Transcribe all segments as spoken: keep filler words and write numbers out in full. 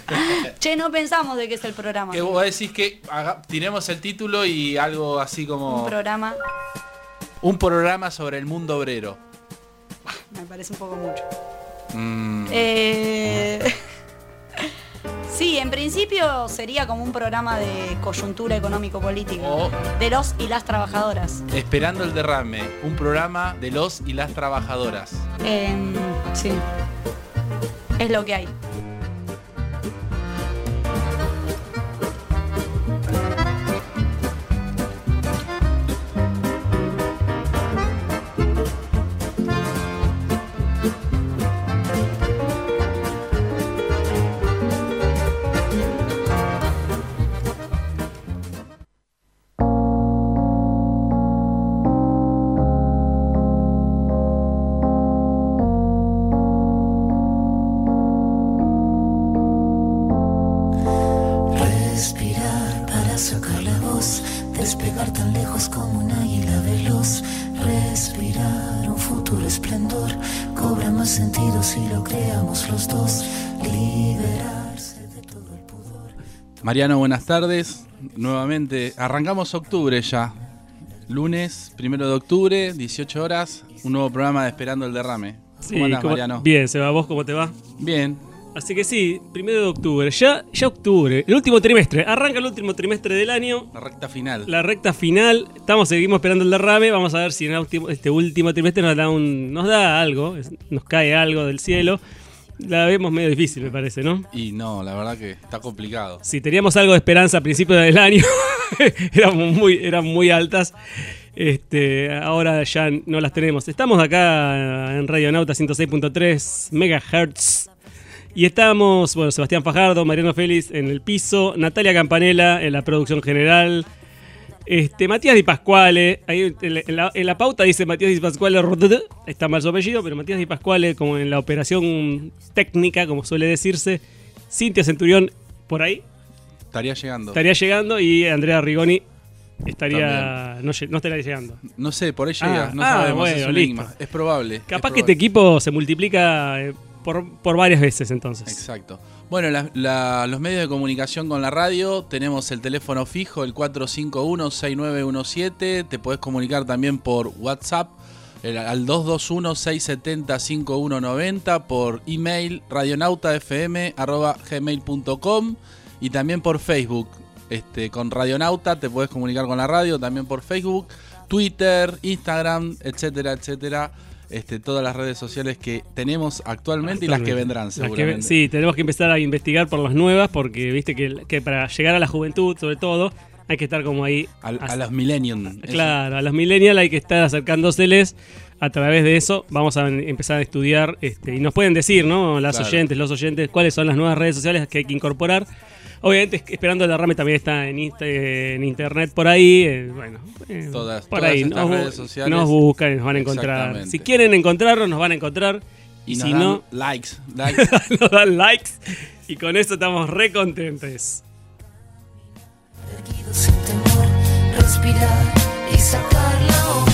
Che, no pensamos de qué es el programa. Que vos decís que haga, tiremos el título y algo así como... Un programa. Un programa sobre el mundo obrero. Me parece un poco mucho. Mm. Eh... Sí, en principio sería como un programa de coyuntura económico-política O de los y las trabajadoras. Esperando el derrame, un programa de los y las trabajadoras. Eh, sí, es lo que hay. Mariano, buenas tardes. Nuevamente, arrancamos octubre ya. Lunes, primero de octubre, dieciocho horas, un nuevo programa de Esperando el Derrame. Sí, ¿Cómo andás, ¿cómo? Mariano? Bien, Seba, ¿vos cómo te va? Bien. Así que sí, primero de octubre. Ya, ya octubre, el último trimestre. Arranca el último trimestre del año. La recta final. La recta final. Estamos, seguimos esperando el derrame. Vamos a ver si en este último trimestre nos da, un, nos da algo, nos cae algo del cielo. La vemos medio difícil, me parece, ¿no? Y no, la verdad que está complicado. Si teníamos algo de esperanza a principios del año, eran, muy, eran muy altas. Este, ahora ya no las tenemos. Estamos acá en Radionauta ciento seis punto tres megahertz. Y estamos, bueno, Sebastián Fajardo, Mariano Félix en el piso, Natalia Campanella en la producción general. Este, Matías Di Pasquale, ahí en la, en la pauta dice Matías Di Pasquale, está mal su apellido, pero Matías Di Pasquale como en la operación técnica, como suele decirse. Cintia Centurión por ahí. Estaría llegando. Estaría llegando y Andrea Rigoni estaría no, no estaría llegando. No sé, por ahí llega, Ah, no ah, sabemos, bueno, es un listo. enigma. Es probable. Capaz es que probable. este equipo se multiplica eh, por, por varias veces entonces. Exacto. Bueno, la, la, los medios de comunicación con la radio, tenemos el teléfono fijo, el cuatro cinco uno, seis nueve uno siete, te podés comunicar también por WhatsApp, el, al dos dos uno, seis siete cero, cinco uno nueve cero, por email radionautafm arroba gmail punto com y también por Facebook, este, con Radionauta te podés comunicar con la radio, también por Facebook, Twitter, Instagram, etcétera, etcétera. Este, todas las redes sociales que tenemos actualmente, actualmente. Y las que vendrán seguramente. Que, sí, tenemos que empezar a investigar por las nuevas porque viste que, que para llegar a la juventud, sobre todo, hay que estar como ahí. A, a los millennials. Claro, a los millennials hay que estar acercándoseles. A través de eso vamos a empezar a estudiar este, y nos pueden decir, ¿no? Las claro. oyentes, los oyentes, cuáles son las nuevas redes sociales que hay que incorporar. Obviamente, Esperando el Derrame también está en, insta, en internet por ahí. Eh, bueno, eh, todas, por todas ahí estas nos, redes sociales. Nos buscan y nos van a encontrar. Si quieren encontrarnos, nos van a encontrar. Y, y si nos dan no, likes. likes. nos dan likes. Y con eso estamos re contentes. Sin temor, respirar y sacar la voz.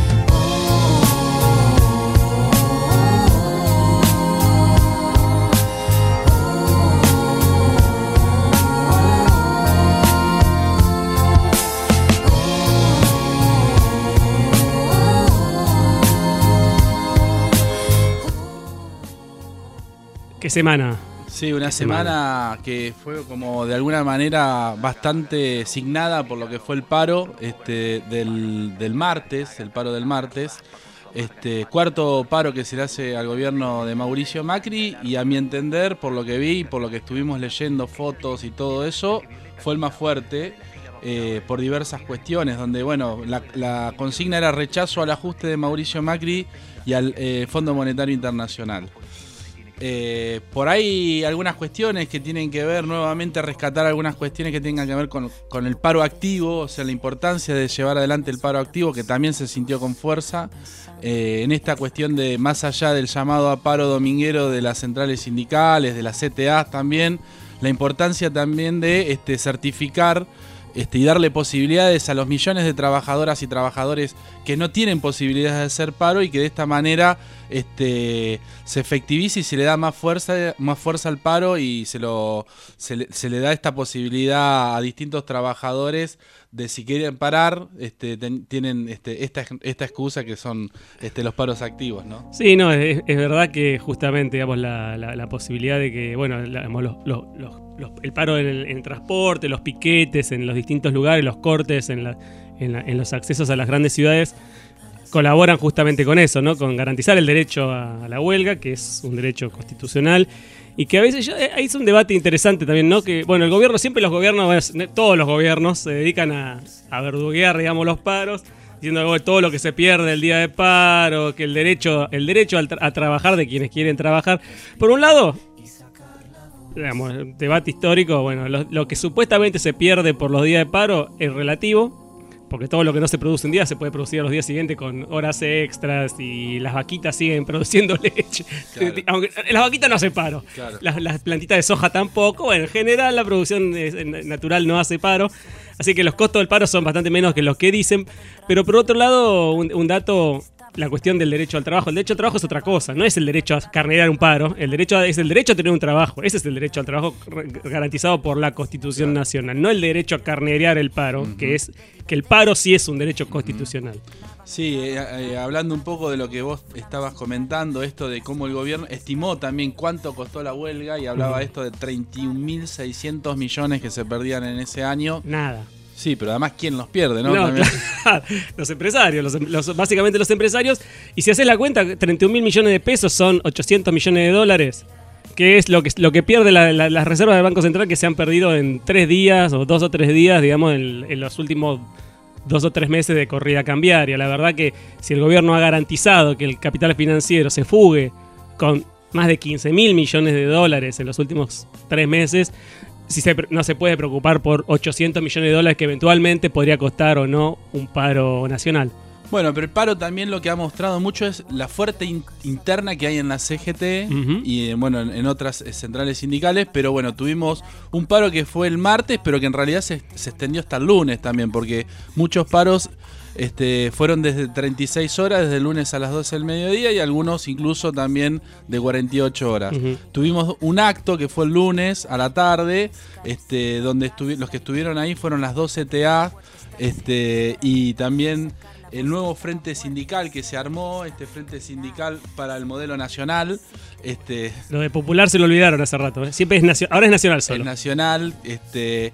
¿Qué semana? Sí, una semana, semana que fue como de alguna manera bastante signada por lo que fue el paro este, del, del martes, el paro del martes. Este, cuarto paro que se le hace al gobierno de Mauricio Macri y a mi entender, por lo que vi, por lo que estuvimos leyendo fotos y todo eso, fue el más fuerte eh, por diversas cuestiones, donde bueno, la, la consigna era rechazo al ajuste de Mauricio Macri y al eh, Fondo Monetario Internacional. Eh, por ahí algunas cuestiones que tienen que ver, nuevamente rescatar algunas cuestiones que tengan que ver con, con el paro activo, o sea, la importancia de llevar adelante el paro activo, que también se sintió con fuerza eh, en esta cuestión de, más allá del llamado a paro dominguero de las centrales sindicales, de las C T As también, la importancia también de este, certificar este, y darle posibilidades a los millones de trabajadoras y trabajadores que no tienen posibilidades de hacer paro y que de esta manera este, se efectiviza y se le da más fuerza, más fuerza al paro y se, lo, se, le, se le da esta posibilidad a distintos trabajadores de si quieren parar, este, ten, tienen este, esta, esta excusa que son este, los paros activos, ¿no? Sí, no, es, es verdad que justamente digamos, la, la, la posibilidad de que, bueno, la, digamos, los, los, los, los, el paro en el, en el transporte, los piquetes en los distintos lugares, los cortes en, la, en, la, en los accesos a las grandes ciudades, colaboran justamente con eso, ¿no? Con garantizar el derecho a, a la huelga, que es un derecho constitucional. Y que a veces ya, ahí es un debate interesante también, ¿no? Que, bueno, el gobierno, siempre los gobiernos, todos los gobiernos se dedican a, a verduguear, digamos, los paros, diciendo que bueno, todo lo que se pierde el día de paro, que el derecho, el derecho al tra- a trabajar de quienes quieren trabajar. Por un lado, digamos, debate histórico, bueno, lo, lo que supuestamente se pierde por los días de paro es relativo, porque todo lo que no se produce un día se puede producir a los días siguientes con horas extras y las vaquitas siguen produciendo leche. Claro. Aunque las vaquitas no hacen paro, claro. las, las plantitas de soja tampoco. Bueno, en general la producción natural no hace paro, así que los costos del paro son bastante menos que los que dicen. Pero por otro lado, un, un dato, la cuestión del derecho al trabajo. El derecho al trabajo es otra cosa, no es el derecho a carnear un paro, el derecho a, es el derecho a tener un trabajo. Ese es el derecho al trabajo garantizado por la Constitución claro. Nacional, no el derecho a carnear el paro, uh-huh. que es que el paro sí es un derecho constitucional. Sí, eh, eh, hablando un poco de lo que vos estabas comentando, esto de cómo el gobierno estimó también cuánto costó la huelga y hablaba uh-huh. esto de treinta y un mil seiscientos millones que se perdían en ese año. Nada. Sí, pero además, ¿quién los pierde, no? no claro, los empresarios, los, los, básicamente los empresarios. Y si haces la cuenta, treinta y un mil millones de pesos son ochocientos millones de dólares, que es lo que, lo que pierde la, la, las reservas del Banco Central, que se han perdido en tres días o dos o tres días, digamos, en, en los últimos dos o tres meses de corrida cambiaria. La verdad que si el gobierno ha garantizado que el capital financiero se fugue con más de quince mil millones de dólares en los últimos tres meses, si se, no se puede preocupar por ochocientos millones de dólares que eventualmente podría costar o no un paro nacional. Bueno, pero el paro también lo que ha mostrado mucho es la fuerte in- interna que hay en la C G T uh-huh. y bueno, en, en otras centrales sindicales, pero bueno, tuvimos un paro que fue el martes, pero que en realidad se, se extendió hasta el lunes también, porque muchos paros este, fueron desde treinta y seis horas, desde el lunes a las doce del mediodía, y algunos incluso también de cuarenta y ocho horas. Uh-huh. Tuvimos un acto que fue el lunes a la tarde, este, donde estuvi- los que estuvieron ahí fueron las dos C T A este, y también el nuevo frente sindical que se armó, este frente sindical para el modelo nacional. Este, Lo de popular se lo olvidaron hace rato, ¿eh? Siempre es nacio- ahora es nacional solo. Es nacional, este,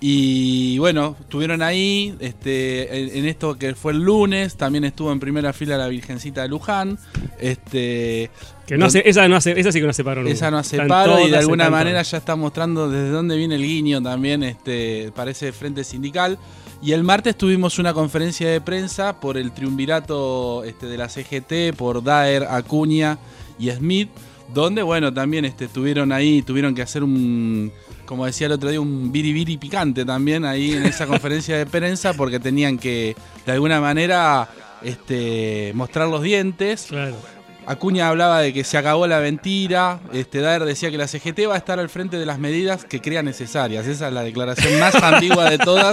y bueno, estuvieron ahí, este, en, en esto que fue el lunes, también estuvo en primera fila la Virgencita de Luján, este. Que no hace, esa no hace, esa sí que no hace paro nunca. Esa no hace paro y de alguna manera ya está mostrando desde dónde viene el guiño también, este, para ese frente sindical. Y el martes tuvimos una conferencia de prensa por el triunvirato este, de la C G T, por Daer, Acuña y Smith, donde bueno, también este, estuvieron ahí, tuvieron que hacer un, como decía el otro día, un biribiri picante también ahí en esa conferencia de prensa, porque tenían que de alguna manera este, mostrar los dientes. Claro. Acuña hablaba de que se acabó la mentira, este, Daer decía que la C G T va a estar al frente de las medidas que crea necesarias. Esa es la declaración más ambigua de todas.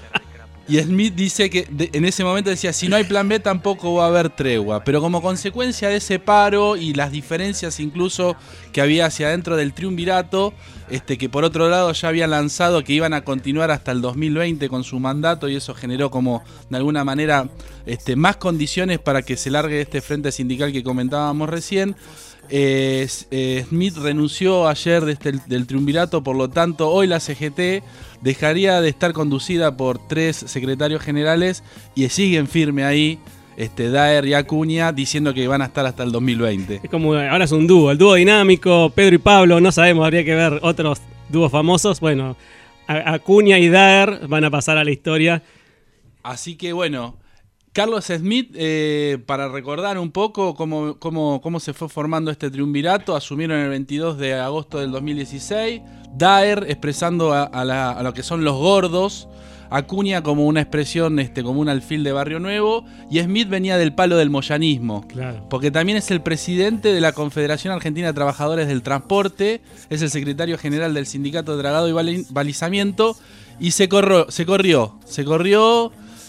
Y Smith dice que de, en ese momento decía, si no hay plan B tampoco va a haber tregua. Pero como consecuencia de ese paro y las diferencias incluso que había hacia adentro del triunvirato, este, que por otro lado ya habían lanzado que iban a continuar hasta el dos mil veinte con su mandato, y eso generó como de alguna manera este, más condiciones para que se largue este frente sindical que comentábamos recién. Eh, eh, Smith renunció ayer desde el, del triunvirato, por lo tanto hoy la C G T dejaría de estar conducida por tres secretarios generales y siguen firme ahí este, Daer y Acuña diciendo que van a estar hasta el dos mil veinte. Es como, ahora es un dúo, el dúo dinámico, Pedro y Pablo, no sabemos, habría que ver otros dúos famosos. Bueno, Acuña y Daer van a pasar a la historia. Así que bueno, Carlos Smith, eh, para recordar un poco cómo, cómo, cómo se fue formando este triunvirato, asumieron el veintidós de agosto del dos mil dieciséis, Daer expresando a, a, la, a lo que son los gordos, Acuña como una expresión, este, como un alfil de Barrio Nuevo, y Smith venía del palo del moyanismo, claro, porque también es el presidente de la Confederación Argentina de Trabajadores del Transporte, es el secretario general del Sindicato de Dragado y Balizamiento, y se corrió, se corrió, se corrió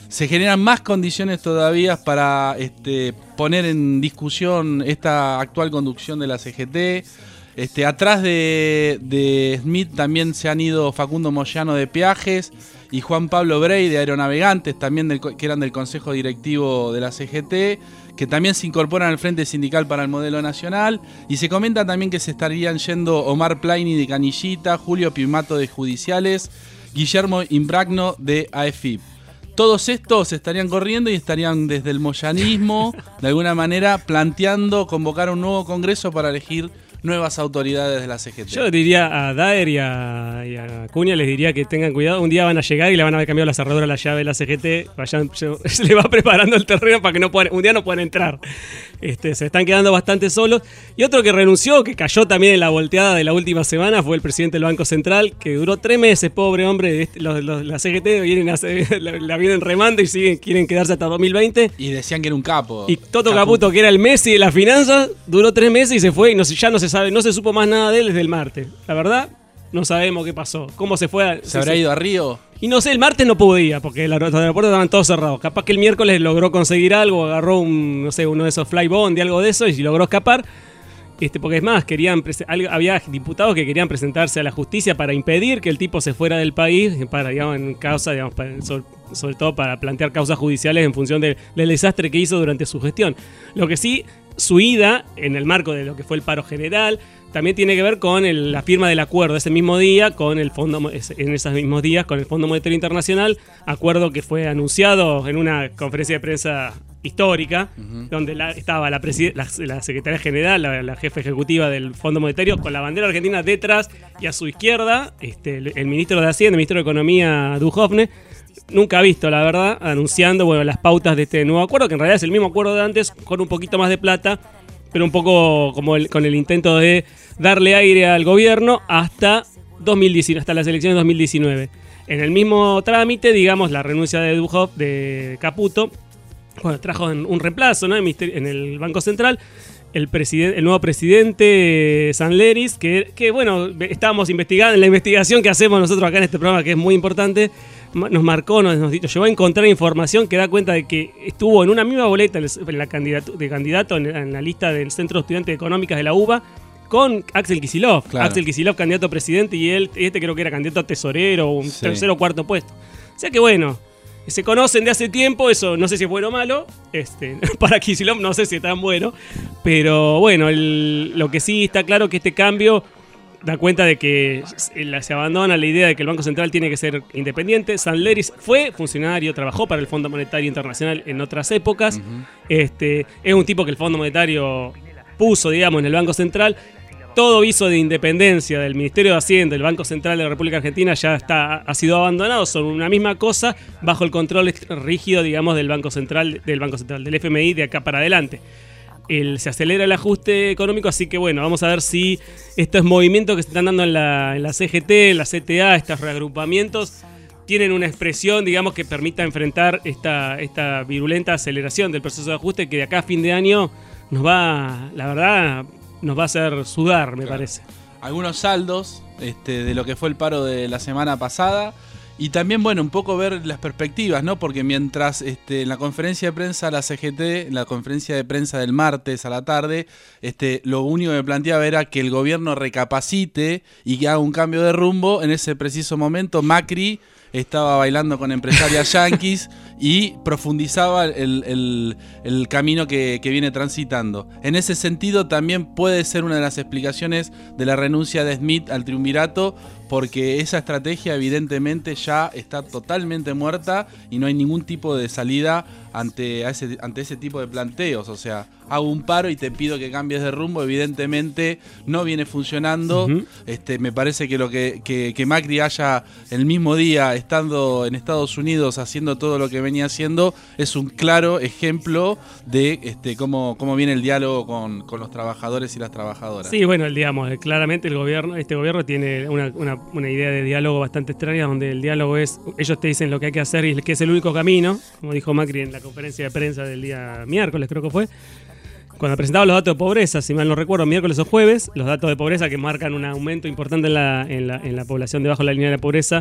se generan más condiciones todavía para este, poner en discusión esta actual conducción de la C G T. Este, atrás de, de Smith también se han ido Facundo Moyano de Peajes y Juan Pablo Brey de Aeronavegantes, también del, que eran del Consejo Directivo de la C G T, que también se incorporan al Frente Sindical para el Modelo Nacional. Y se comenta también que se estarían yendo Omar Plaini de Canillita, Julio Pimato de Judiciales, Guillermo Imbragno de A F I P. Todos estos estarían corriendo y estarían desde el moyanismo, de alguna manera, planteando convocar un nuevo congreso para elegir nuevas autoridades de la C G T. Yo diría a Daer y a, y a Acuña, les diría que tengan cuidado. Un día van a llegar y le van a haber cambiado la cerradura a la llave de la C G T. Vayan, se, se le va preparando el terreno para que no puedan, un día no puedan entrar. Este, se están quedando bastante solos. Y otro que renunció, que cayó también en la volteada de la última semana, fue el presidente del Banco Central, que duró tres meses, pobre hombre. Este, los, los, la C G T vienen a, la, la vienen remando y siguen, quieren quedarse hasta dos mil veinte. Y decían que era un capo. Y Toto Caputo, que era el Messi de las finanzas, duró tres meses y se fue y no, ya no se sabe, no se supo más nada de él desde el martes. La verdad, no sabemos qué pasó. ¿Cómo se fue? A, ¿Se habrá ido a Río? Y no sé, el martes no podía, porque los aeropuertos estaban todos cerrados. Capaz que el miércoles logró conseguir algo, agarró un, no sé, uno de esos flybond y algo de eso, y logró escapar. Este, porque es más, querían había diputados que querían presentarse a la justicia para impedir que el tipo se fuera del país, para, digamos, en causa, digamos, para, sobre, sobre todo para plantear causas judiciales en función de, del desastre que hizo durante su gestión. Lo que sí, su ida, en el marco de lo que fue el paro general, también tiene que ver con el, la firma del acuerdo ese mismo día, con el fondo, en esos mismos días, con el Fondo Monetario Internacional, acuerdo que fue anunciado en una conferencia de prensa histórica, uh-huh. donde la, estaba la, la, la secretaria general, la, la jefa ejecutiva del Fondo Monetario, con la bandera argentina detrás, y a su izquierda, este, el, el ministro de Hacienda, el ministro de Economía, Duhovne, nunca visto, la verdad, anunciando bueno, las pautas de este nuevo acuerdo, que en realidad es el mismo acuerdo de antes, con un poquito más de plata, pero un poco como el, con el intento de darle aire al gobierno hasta dos mil diecinueve, hasta las elecciones de dos mil diecinueve. En el mismo trámite, digamos, la renuncia de Duhov, de Caputo, bueno, trajo un reemplazo, ¿no? En el Banco Central, el, presiden- el nuevo presidente Sanleris, que, que bueno, estábamos investigando, en la investigación que hacemos nosotros acá en este programa, que es muy importante, nos marcó, nos, nos llevó a encontrar información que da cuenta de que estuvo en una misma boleta en la candidato, de candidato en, en la lista del Centro de Estudiantes Económicas de la U B A con Axel Kicillof. Claro. Axel Kicillof, candidato a presidente, y él, este creo que era candidato a tesorero, un sí. tercero o cuarto puesto. O sea que bueno, se conocen de hace tiempo, eso no sé si es bueno o malo. Este, para Kicillof no sé si es tan bueno, pero bueno, el, lo que sí está claro que este cambio da cuenta de que se abandona la idea de que el Banco Central tiene que ser independiente. Sanleris fue funcionario, trabajó para el Fondo Monetario Internacional en otras épocas. Uh-huh. Este, es un tipo que el Fondo Monetario puso, digamos, en el Banco Central. Todo viso de independencia del Ministerio de Hacienda, del Banco Central de la República Argentina, ya está, ha sido abandonado. Son una misma cosa bajo el control rígido, digamos, del Banco Central, del Banco Central, del F M I de acá para adelante. El, se acelera el ajuste económico, así que bueno, vamos a ver si estos movimientos que se están dando en la, en la C G T, en la C T A, estos reagrupamientos, tienen una expresión, digamos, que permita enfrentar esta, esta virulenta aceleración del proceso de ajuste que de acá a fin de año nos va, la verdad, nos va a hacer sudar, me claro. parece. Algunos saldos este, de lo que fue el paro de la semana pasada. Y también, bueno, un poco ver las perspectivas, ¿no? Porque mientras este, en la conferencia de prensa la C G T, en la conferencia de prensa del martes a la tarde, este, lo único que planteaba era que el gobierno recapacite y que haga un cambio de rumbo. En ese preciso momento, Macri estaba bailando con empresarias yanquis y profundizaba el, el, el camino que, que viene transitando. En ese sentido, también puede ser una de las explicaciones de la renuncia de Smith al triunvirato, porque esa estrategia evidentemente ya está totalmente muerta y no hay ningún tipo de salida ante ese, ante ese tipo de planteos. O sea, hago un paro y te pido que cambies de rumbo, evidentemente no viene funcionando. Uh-huh. Este, me parece que lo que, que, que Macri haya el mismo día estando en Estados Unidos haciendo todo lo que venía haciendo es un claro ejemplo de este, cómo, cómo viene el diálogo con, con los trabajadores y las trabajadoras. Sí, bueno, digamos, claramente el gobierno, este gobierno tiene una, una, una idea de diálogo bastante extraña, donde el diálogo es, ellos te dicen lo que hay que hacer y que es el único camino, como dijo Macri en la conferencia de prensa del día miércoles, creo que fue, cuando presentaba los datos de pobreza, si mal no recuerdo, miércoles o jueves, los datos de pobreza que marcan un aumento importante en la, en la, en la población debajo de la línea de la pobreza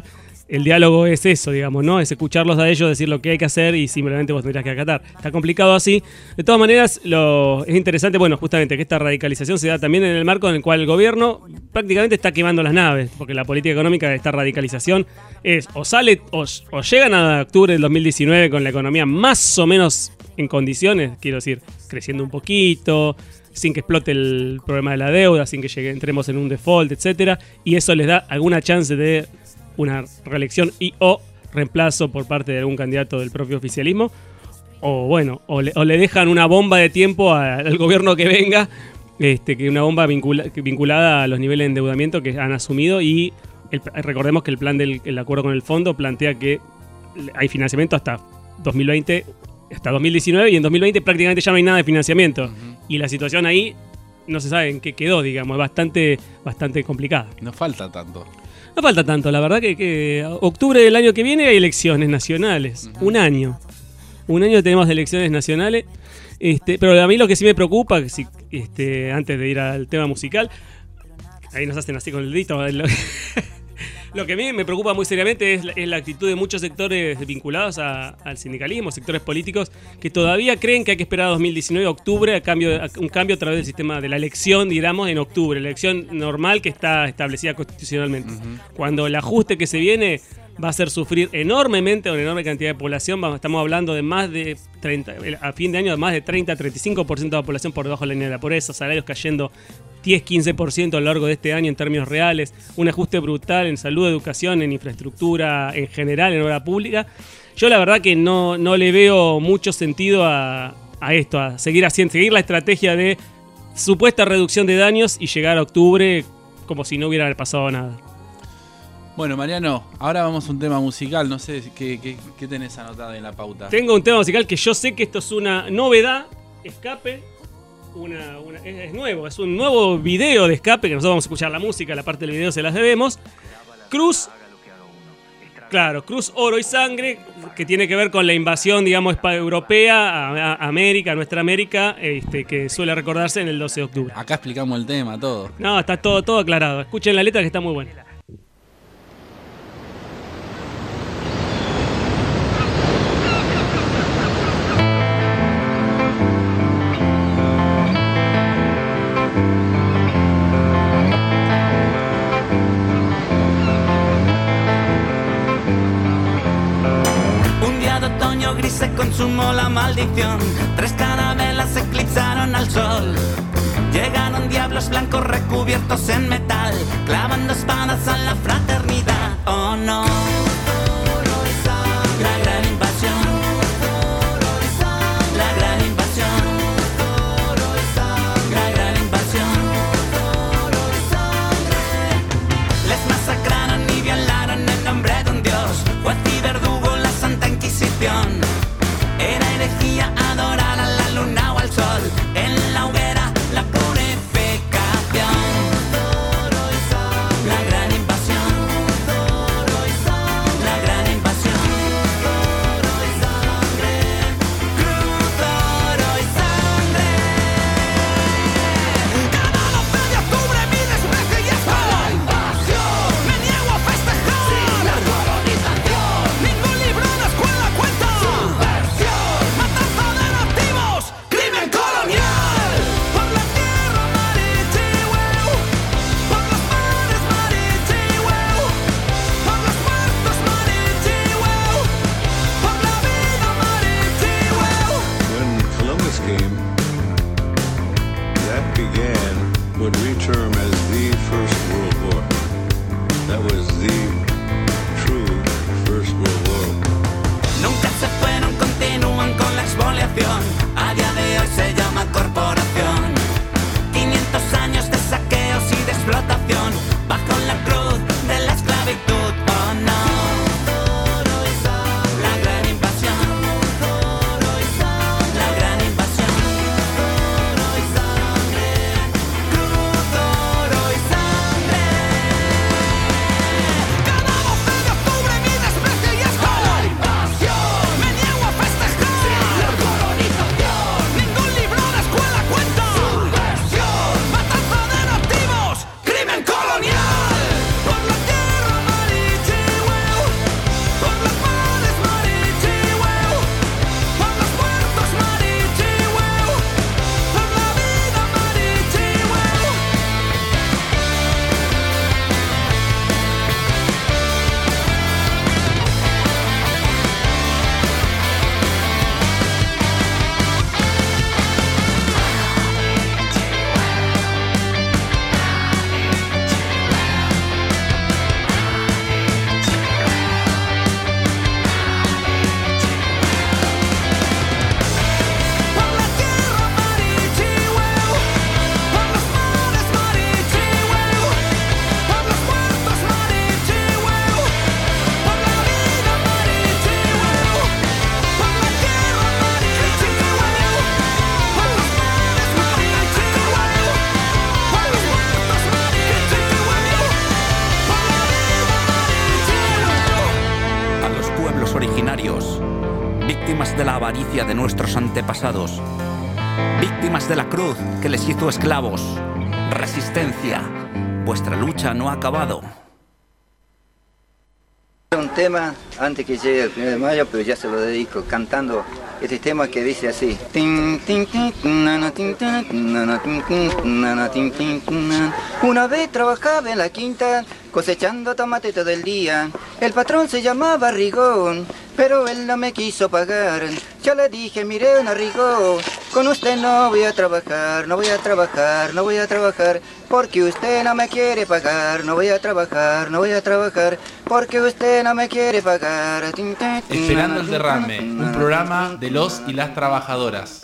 el diálogo es eso, digamos, ¿no? Es escucharlos a ellos, decir lo que hay que hacer y simplemente vos tendrás que acatar. Está complicado así. De todas maneras, lo, es interesante, bueno, justamente que esta radicalización se da también en el marco en el cual el gobierno prácticamente está quemando las naves, porque la política económica de esta radicalización es o sale o, o llegan a octubre del dos mil diecinueve con la economía más o menos en condiciones, quiero decir, creciendo un poquito, sin que explote el problema de la deuda, sin que llegue, entremos en un default, etcétera, y eso les da alguna chance de una reelección y o reemplazo por parte de algún candidato del propio oficialismo, o bueno, o le, o le dejan una bomba de tiempo a, al gobierno que venga, este, que una bomba vincula, vinculada a los niveles de endeudamiento que han asumido, y el, recordemos que el plan del el acuerdo con el fondo plantea que hay financiamiento hasta dos mil veinte, hasta dos mil diecinueve, y en dos mil veinte prácticamente ya no hay nada de financiamiento. Uh-huh. Y la situación ahí no se sabe en qué quedó, digamos, es bastante, bastante complicada. No falta tanto. No falta tanto, la verdad que, que octubre del año que viene hay elecciones nacionales. Uh-huh. Un año. Un año tenemos elecciones nacionales. Este, pero a mí lo que sí me preocupa, que si, este, antes de ir al tema musical, ahí nos hacen así con el dedito. Lo, lo que a mí me preocupa muy seriamente es la, es la actitud de muchos sectores vinculados a, al sindicalismo, sectores políticos, que todavía creen que hay que esperar a dos mil diecinueve, octubre, a cambio, a un cambio a través del sistema de la elección, digamos, en octubre, la elección normal que está establecida constitucionalmente. Uh-huh. Cuando el ajuste que se viene va a hacer sufrir enormemente a una enorme cantidad de población. Estamos hablando de más de treinta, a fin de año, de más de treinta a treinta y cinco por ciento de la población por debajo de la línea de la pobreza, salarios cayendo diez a quince por ciento a lo largo de este año en términos reales, un ajuste brutal en salud, educación, en infraestructura, en general, en obra pública. Yo la verdad que no, no le veo mucho sentido a, a esto, a seguir haciendo, seguir la estrategia de supuesta reducción de daños y llegar a octubre como si no hubiera pasado nada. Bueno, Mariano, ahora vamos a un tema musical. No sé qué, qué, qué tenés anotado en la pauta. Tengo un tema musical que yo sé que esto es una novedad, Escape. Una, una, es, es nuevo, es un nuevo video de Escape, que nosotros vamos a escuchar la música, la parte del video se las debemos. Cruz, claro, Cruz, Oro y Sangre, que tiene que ver con la invasión, digamos, europea a, a América, a nuestra América, este, que suele recordarse en el doce de octubre. Acá explicamos el tema, todo. No, está todo, todo aclarado. Escuchen la letra que está muy buena. Se consumó la maldición, tres carabelas eclipsaron al sol. Llegaron diablos blancos recubiertos en metal, clavando espadas a la fraternidad. Oh no, la gran invasión, la gran invasión, la gran invasión. Les masacraron y violaron en nombre de un dios, juez y verdugo, la Santa Inquisición. Era herejía adorar a la luna o al sol, en la hoguera la purificación. La gran invasión, la gran invasión. Cruz, oro y sangre. Cada doce de octubre mi despeje y es la invasión. Me niego a festejar sin la colonización. Ningún libro en la escuela cuenta crimen colonial. Por la tierra, Marichihueu, por los mares, Marichihueu, por los muertos, Marichihueu, por la vida, Marichihueu. When Columbus came, that began what we term as the First World War. That was the true First World War. Nunca se fueron, continúan con la expoliación. A día de hoy se llama corporación. quinientos años de saqueos y de explotación, bajo la cruz de la esclavitud. Oh no, la gran invasión, la gran invasión. Cruz, oro y sangre. Cada doce de octubre mi desprecio y es la invasión. Me niego a festejar sin la colonización. de la avaricia de nuestros antepasados, víctimas de la cruz que les hizo esclavos. Resistencia, vuestra lucha no ha acabado. Un tema antes que llegue el primero de mayo, pero ya se lo dedico cantando este tema que dice así. Una vez trabajaba en la quinta cosechando tomate todo el día. El patrón se llamaba Rigón, pero él no me quiso pagar. Yo le dije, mire, don Rigón, con usted no voy a trabajar, no voy a trabajar, no voy a trabajar, porque usted no me quiere pagar. No voy a trabajar, no voy a trabajar, porque usted no me quiere pagar. Esperando el derrame, un programa de los y las trabajadoras.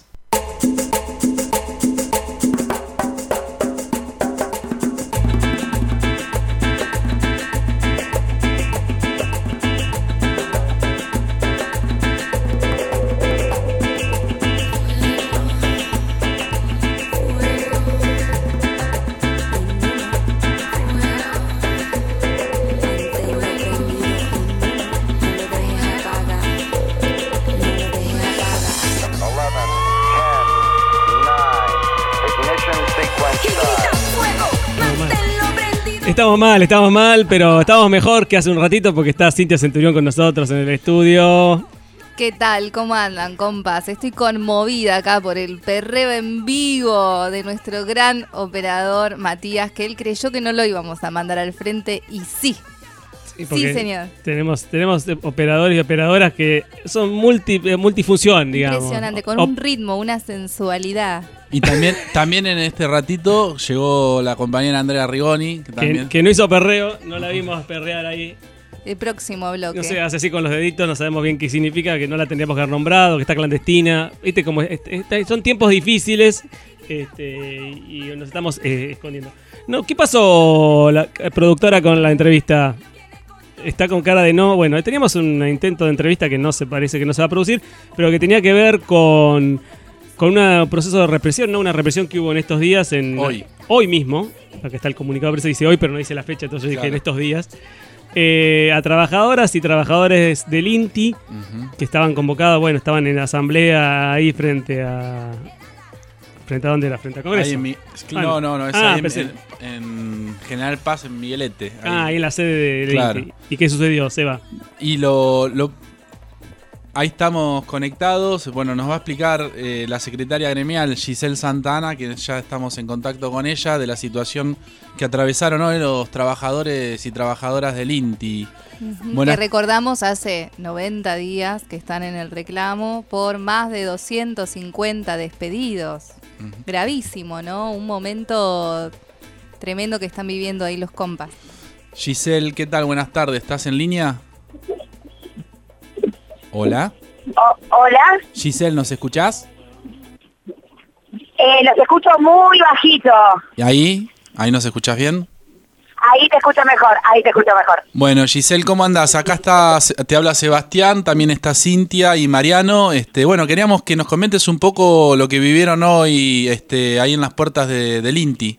Estamos mal, estamos mal, pero estamos mejor que hace un ratito porque está Cintia Centurión con nosotros en el estudio. ¿Qué tal? ¿Cómo andan, compas? Estoy conmovida acá por el perreo en vivo de nuestro gran operador Matías, que él creyó que no lo íbamos a mandar al frente y sí. Sí, sí, señor. Tenemos, tenemos operadores y operadoras que son multi, multifunción, digamos. Impresionante, con o, un ritmo, una sensualidad. Y también, también en este ratito llegó la compañera Andrea Rigoni. Que, también... que, que no hizo perreo, no la vimos perrear ahí. El próximo bloque. No sé, hace así con los deditos, no sabemos bien qué significa, que no la tendríamos que haber nombrado, que está clandestina. Viste, como este, son tiempos difíciles este, y nos estamos eh, escondiendo. No, ¿qué pasó, la productora, con la entrevista? Está con cara de no. Bueno, teníamos un intento de entrevista que no se parece que no se va a producir, pero que tenía que ver con, con un proceso de represión, ¿no? Una represión que hubo en estos días. En, hoy. Hoy mismo. Acá está el comunicado de prensa, dice hoy, pero no dice la fecha, entonces yo claro. dije en estos días. Eh, a trabajadoras y trabajadores del INTI uh-huh. que estaban convocados, bueno, estaban en la asamblea ahí frente a... ¿Frente a dónde era? ¿Frente a Congreso? Ahí en mi, no, no, no, es ah, ahí en, en, en General Paz, en Miguelete. Ahí. Ah, ahí en la sede del claro. INTI. ¿Y qué sucedió, Seba? Y lo... lo ahí estamos conectados. Bueno, nos va a explicar eh, la secretaria gremial Giselle Santana, que ya estamos en contacto con ella, de la situación que atravesaron hoy los trabajadores y trabajadoras del INTI. Uh-huh. Buenas... Que recordamos hace noventa días que están en el reclamo por más de doscientos cincuenta despedidos. Uh-huh. Gravísimo, ¿no? Un momento tremendo que están viviendo ahí los compas. Giselle, ¿qué tal? Buenas tardes. ¿Estás en línea? Hola. Oh, hola. Giselle, ¿nos escuchás? Eh, los escucho muy bajito. ¿Y ahí? ¿Ahí nos escuchás bien? Ahí te escucho mejor, ahí te escucho mejor. Bueno, Giselle, ¿cómo andás? Acá está, te habla Sebastián, también está Cintia y Mariano. Este, bueno, queríamos que nos comentes un poco lo que vivieron hoy este, ahí en las puertas de, del INTI.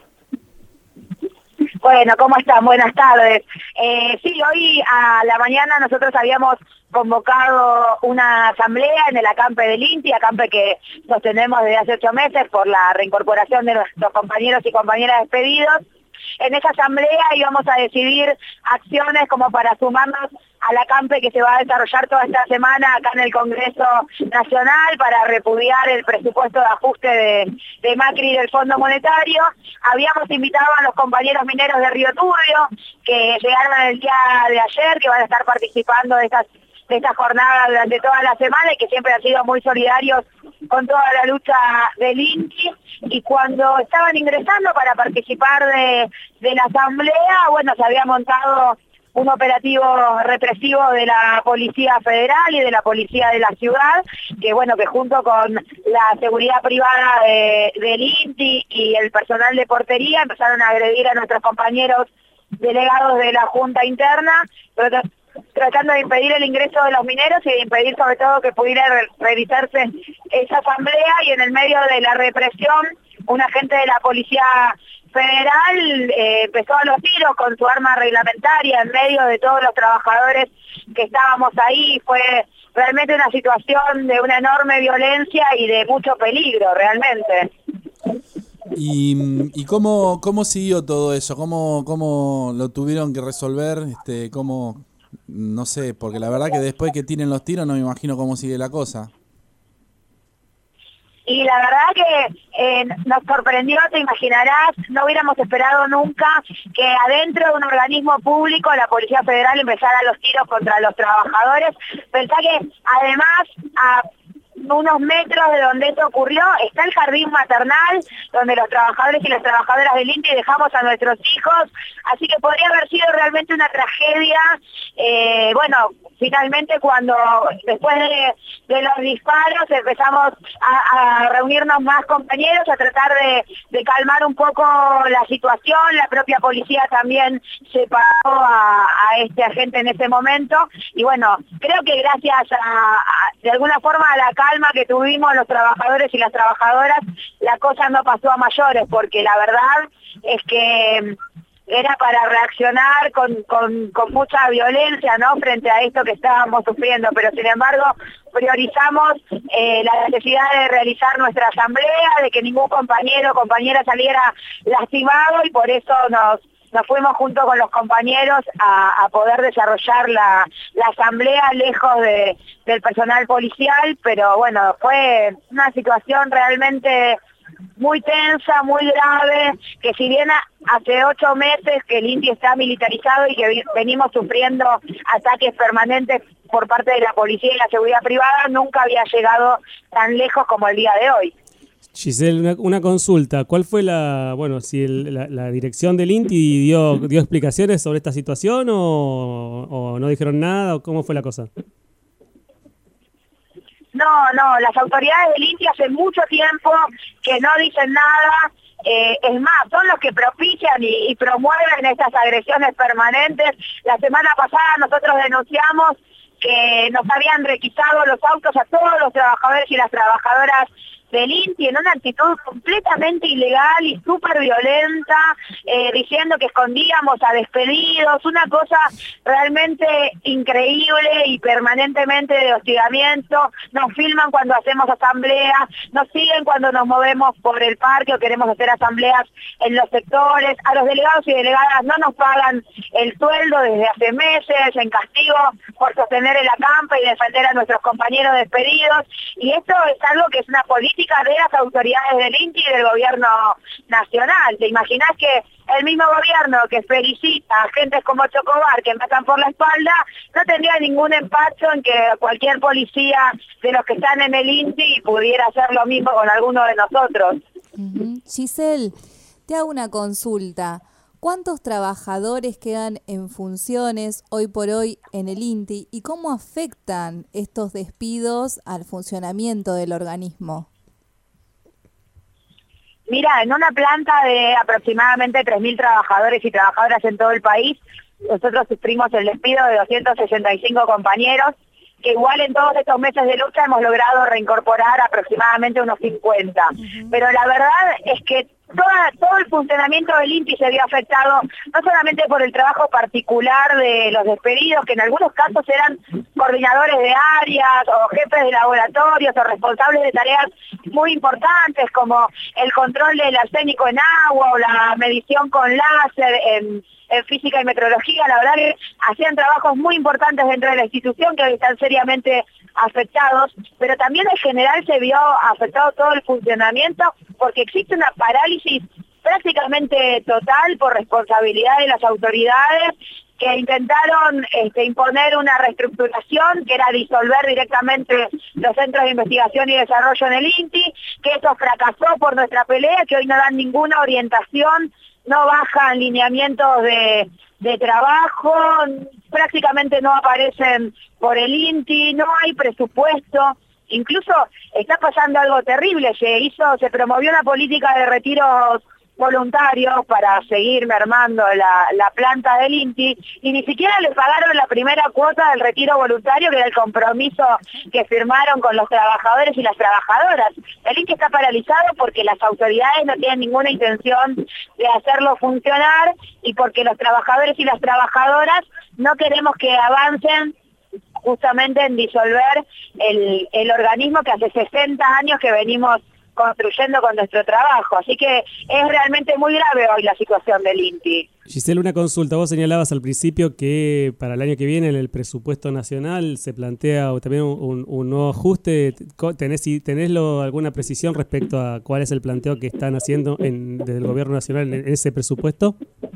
Bueno, ¿cómo están? Buenas tardes. Eh, sí, hoy a la mañana nosotros habíamos convocado una asamblea en el acampe del INTI, acampe que sostenemos desde hace ocho meses por la reincorporación de nuestros compañeros y compañeras despedidos. En esa asamblea íbamos a decidir acciones como para sumarnos al acampe que se va a desarrollar toda esta semana acá en el Congreso Nacional para repudiar el presupuesto de ajuste de, de Macri y del Fondo Monetario. Habíamos invitado a los compañeros mineros de Río Turbio que llegaron el día de ayer, que van a estar participando de estas de esta jornada durante toda la semana y que siempre han sido muy solidarios con toda la lucha del INTI. Y cuando estaban ingresando para participar de, de la asamblea, bueno, se había montado un operativo represivo de la Policía Federal y de la Policía de la Ciudad, que bueno, que junto con la seguridad privada de, del INTI y el personal de portería empezaron a agredir a nuestros compañeros delegados de la Junta Interna, pero tratando de impedir el ingreso de los mineros y de impedir sobre todo que pudiera re realizarse esa asamblea. Y en el medio de la represión, un agente de la Policía Federal eh, empezó a los tiros con su arma reglamentaria en medio de todos los trabajadores que estábamos ahí. Fue realmente una situación de una enorme violencia y de mucho peligro, realmente. ¿Y, y cómo, cómo siguió todo eso? ¿Cómo, cómo lo tuvieron que resolver? Este, ¿cómo, no sé, porque la verdad que después que tiren los tiros no me imagino cómo sigue la cosa. Y la verdad que eh, nos sorprendió, te imaginarás, no hubiéramos esperado nunca que adentro de un organismo público la Policía Federal empezara los tiros contra los trabajadores. Pensá que además a unos metros de donde esto ocurrió está el jardín maternal donde los trabajadores y las trabajadoras del INTI dejamos a nuestros hijos, así que podría haber sido realmente una tragedia. Eh, bueno, finalmente cuando después de, de los disparos empezamos a, a reunirnos más compañeros, a tratar de, de calmar un poco la situación. La propia policía también separó a, a este agente en ese momento y bueno, creo que gracias a, a de alguna forma a la calma que tuvimos los trabajadores y las trabajadoras, la cosa no pasó a mayores, porque la verdad es que era para reaccionar con, con, con mucha violencia, ¿no?, frente a esto que estábamos sufriendo, pero sin embargo priorizamos eh, la necesidad de realizar nuestra asamblea, de que ningún compañero o compañera saliera lastimado, y por eso nos nos fuimos junto con los compañeros a, a poder desarrollar la, la asamblea lejos de, del personal policial, pero bueno, fue una situación realmente muy tensa, muy grave, que si bien hace ocho meses que el INTI está militarizado y que venimos sufriendo ataques permanentes por parte de la policía y la seguridad privada, nunca había llegado tan lejos como el día de hoy. Giselle, una, una consulta. ¿Cuál fue la, bueno, si el, la, la dirección del INTI dio, dio explicaciones sobre esta situación o, o no dijeron nada o cómo fue la cosa? No, no, las autoridades del INTI hace mucho tiempo que no dicen nada. Eh, es más, son los que propician y, y promueven estas agresiones permanentes. La semana pasada nosotros denunciamos que nos habían requisado los autos a todos los trabajadores y las trabajadoras del INTI en una actitud completamente ilegal y súper violenta, eh, diciendo que escondíamos a despedidos, una cosa realmente increíble y permanentemente de hostigamiento. Nos filman cuando hacemos asambleas, nos siguen cuando nos movemos por el parque o queremos hacer asambleas en los sectores. A los delegados y delegadas no nos pagan el sueldo desde hace meses en castigo por sostener el acampe y defender a nuestros compañeros despedidos, y esto es algo que es una política de las autoridades del INTI y del gobierno nacional. ¿Te imaginas que el mismo gobierno que felicita a agentes como Chocobar que matan por la espalda no tendría ningún empacho en que cualquier policía de los que están en el INTI pudiera hacer lo mismo con alguno de nosotros? Uh-huh. Giselle, te hago una consulta. ¿Cuántos trabajadores quedan en funciones hoy por hoy en el INTI y cómo afectan estos despidos al funcionamiento del organismo? Mira, en una planta de aproximadamente tres mil trabajadores y trabajadoras en todo el país, nosotros sufrimos el despido de doscientos sesenta y cinco compañeros, que igual en todos estos meses de lucha hemos logrado reincorporar aproximadamente unos cincuenta. Uh-huh. Pero la verdad es que toda, todo el funcionamiento del INTI se vio afectado, no solamente por el trabajo particular de los despedidos, que en algunos casos eran coordinadores de áreas o jefes de laboratorios o responsables de tareas muy importantes como el control del arsénico en agua o la medición con láser en, en física y meteorología. La verdad que hacían trabajos muy importantes dentro de la institución que hoy están seriamente afectados, pero también en general se vio afectado todo el funcionamiento porque existe una parálisis prácticamente total por responsabilidad de las autoridades que intentaron este, imponer una reestructuración que era disolver directamente los centros de investigación y desarrollo en el INTI, que eso fracasó por nuestra pelea, que hoy no dan ninguna orientación, no bajan lineamientos de, de trabajo, prácticamente no aparecen por el INTI, no hay presupuesto. Incluso está pasando algo terrible, se hizo, se promovió una política de retiros voluntarios para seguir mermando la, la planta del INTI y ni siquiera le pagaron la primera cuota del retiro voluntario, que era el compromiso que firmaron con los trabajadores y las trabajadoras. El INTI está paralizado porque las autoridades no tienen ninguna intención de hacerlo funcionar y porque los trabajadores y las trabajadoras no queremos que avancen justamente en disolver el, el organismo que hace sesenta años que venimos construyendo con nuestro trabajo. Así que es realmente muy grave hoy la situación del INTI. Giselle, una consulta. Vos señalabas al principio que para el año que viene en el presupuesto nacional se plantea también un, un nuevo ajuste. ¿Tenés, tenés lo, alguna precisión respecto a cuál es el planteo que están haciendo en, desde el gobierno nacional en ese presupuesto?